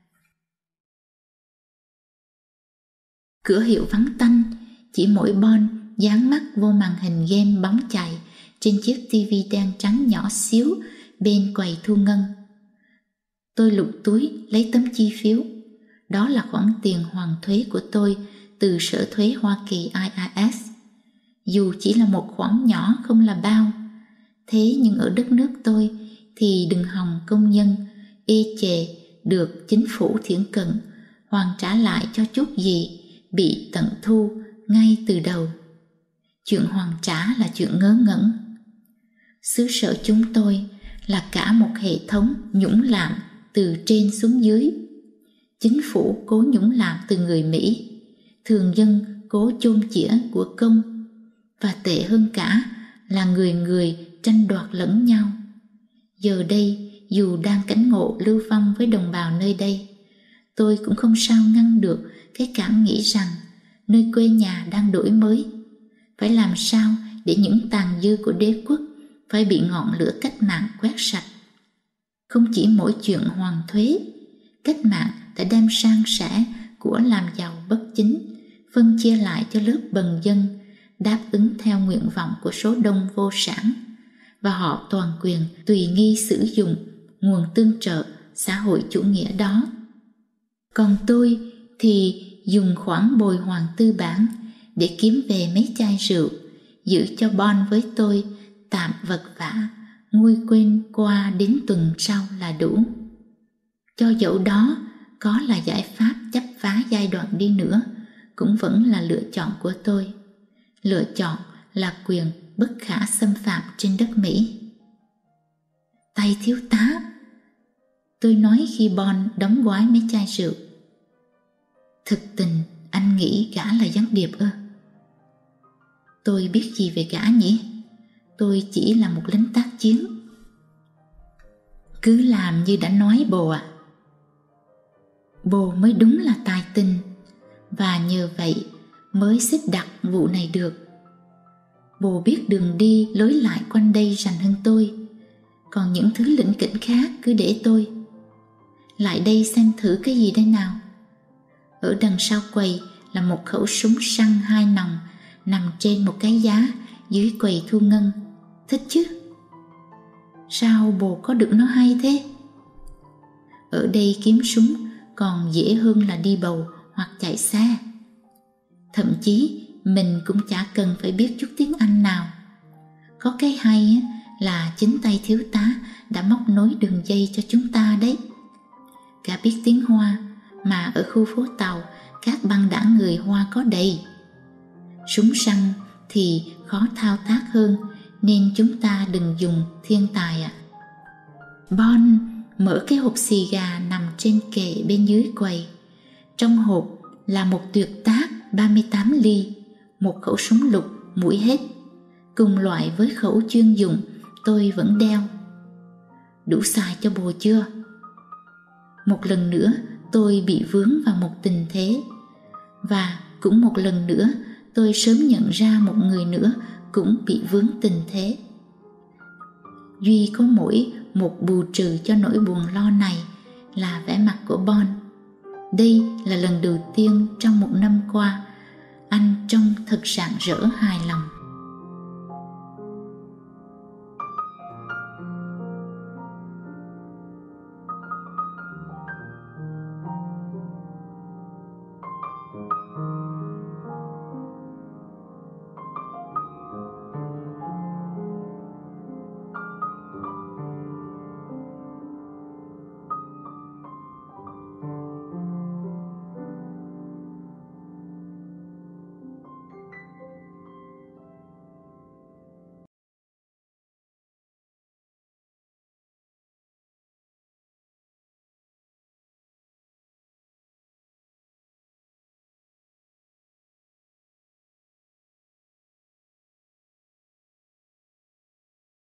Cửa hiệu vắng tanh, chỉ mỗi Bon dán mắt vô màn hình game bóng chày trên chiếc tivi đen trắng nhỏ xíu bên quầy thu ngân. Tôi lục túi lấy tấm chi phiếu. Đó là khoản tiền hoàn thuế của tôi từ Sở Thuế Hoa Kỳ I R S. Dù chỉ là một khoản nhỏ không là bao, thế nhưng ở đất nước tôi thì đừng hòng công nhân ê chề được chính phủ thiển cận hoàn trả lại cho chút gì bị tận thu ngay từ đầu. Chuyện hoàn trả là chuyện ngớ ngẩn. Xứ sở chúng tôi là cả một hệ thống nhũng lạm từ trên xuống dưới. Chính phủ cố nhũng lạm từ người Mỹ, thường dân cố chôn chĩa của công, và tệ hơn cả là người người tranh đoạt lẫn nhau. Giờ đây, dù đang cảnh ngộ lưu vong với đồng bào nơi đây, tôi cũng không sao ngăn được cái cảm nghĩ rằng nơi quê nhà đang đổi mới. Phải làm sao để những tàn dư của đế quốc phải bị ngọn lửa cách mạng quét sạch. Không chỉ mỗi chuyện hoàn thuế, cách mạng đã đem san sẻ của làm giàu bất chính, phân chia lại cho lớp bần dân, đáp ứng theo nguyện vọng của số đông vô sản, và họ toàn quyền tùy nghi sử dụng nguồn tương trợ xã hội chủ nghĩa đó. Còn tôi thì dùng khoản bồi hoàn tư bản để kiếm về mấy chai rượu, giữ cho Bon với tôi tạm vật vã, nguôi quên qua đến tuần sau là đủ. Cho dẫu đó có là giải pháp chấp phá giai đoạn đi nữa, cũng vẫn là lựa chọn của tôi. Lựa chọn là quyền bất khả xâm phạm trên đất Mỹ. Tay thiếu tá, tôi nói khi Bon đóng gói mấy chai rượu. Thực tình anh nghĩ gã là gián điệp ư? Tôi biết gì về gã nhỉ? Tôi chỉ là một lính tác chiến. Cứ làm như đã nói bồ ạ. À. Bồ mới đúng là tài tình, và nhờ vậy mới xếp đặt vụ này được. Bồ biết đường đi lối lại quanh đây rành hơn tôi, còn những thứ lỉnh kỉnh khác cứ để tôi. Lại đây xem thử cái gì đây nào. Ở đằng sau quầy là một khẩu súng săn hai nòng nằm trên một cái giá dưới quầy thu ngân. Thích chứ? Sao bồ có được nó hay thế? Ở đây kiếm súng còn dễ hơn là đi bầu hoặc chạy xe. Thậm chí mình cũng chả cần phải biết chút tiếng Anh nào. Có cái hay là chính tay thiếu tá đã móc nối đường dây cho chúng ta đấy. Cả biết tiếng Hoa mà ở khu phố Tàu các băng đảng người Hoa có đầy. Súng săn thì khó thao tác hơn nên chúng ta đừng dùng thiên tài ạ. À. Bon mở cái hộp xì gà nằm trên kệ bên dưới quầy. Trong hộp là một tuyệt tác ba mươi tám ly, một khẩu súng lục mũi hết, cùng loại với khẩu chuyên dụng tôi vẫn đeo. Đủ xài cho bồ chưa? Một lần nữa tôi bị vướng vào một tình thế, và cũng một lần nữa tôi sớm nhận ra một người nữa cũng bị vướng tình thế. Duy có mỗi một bù trừ cho nỗi buồn lo này là vẻ mặt của Bon. Đây là lần đầu tiên trong một năm qua anh trông thật rạng rỡ hài lòng.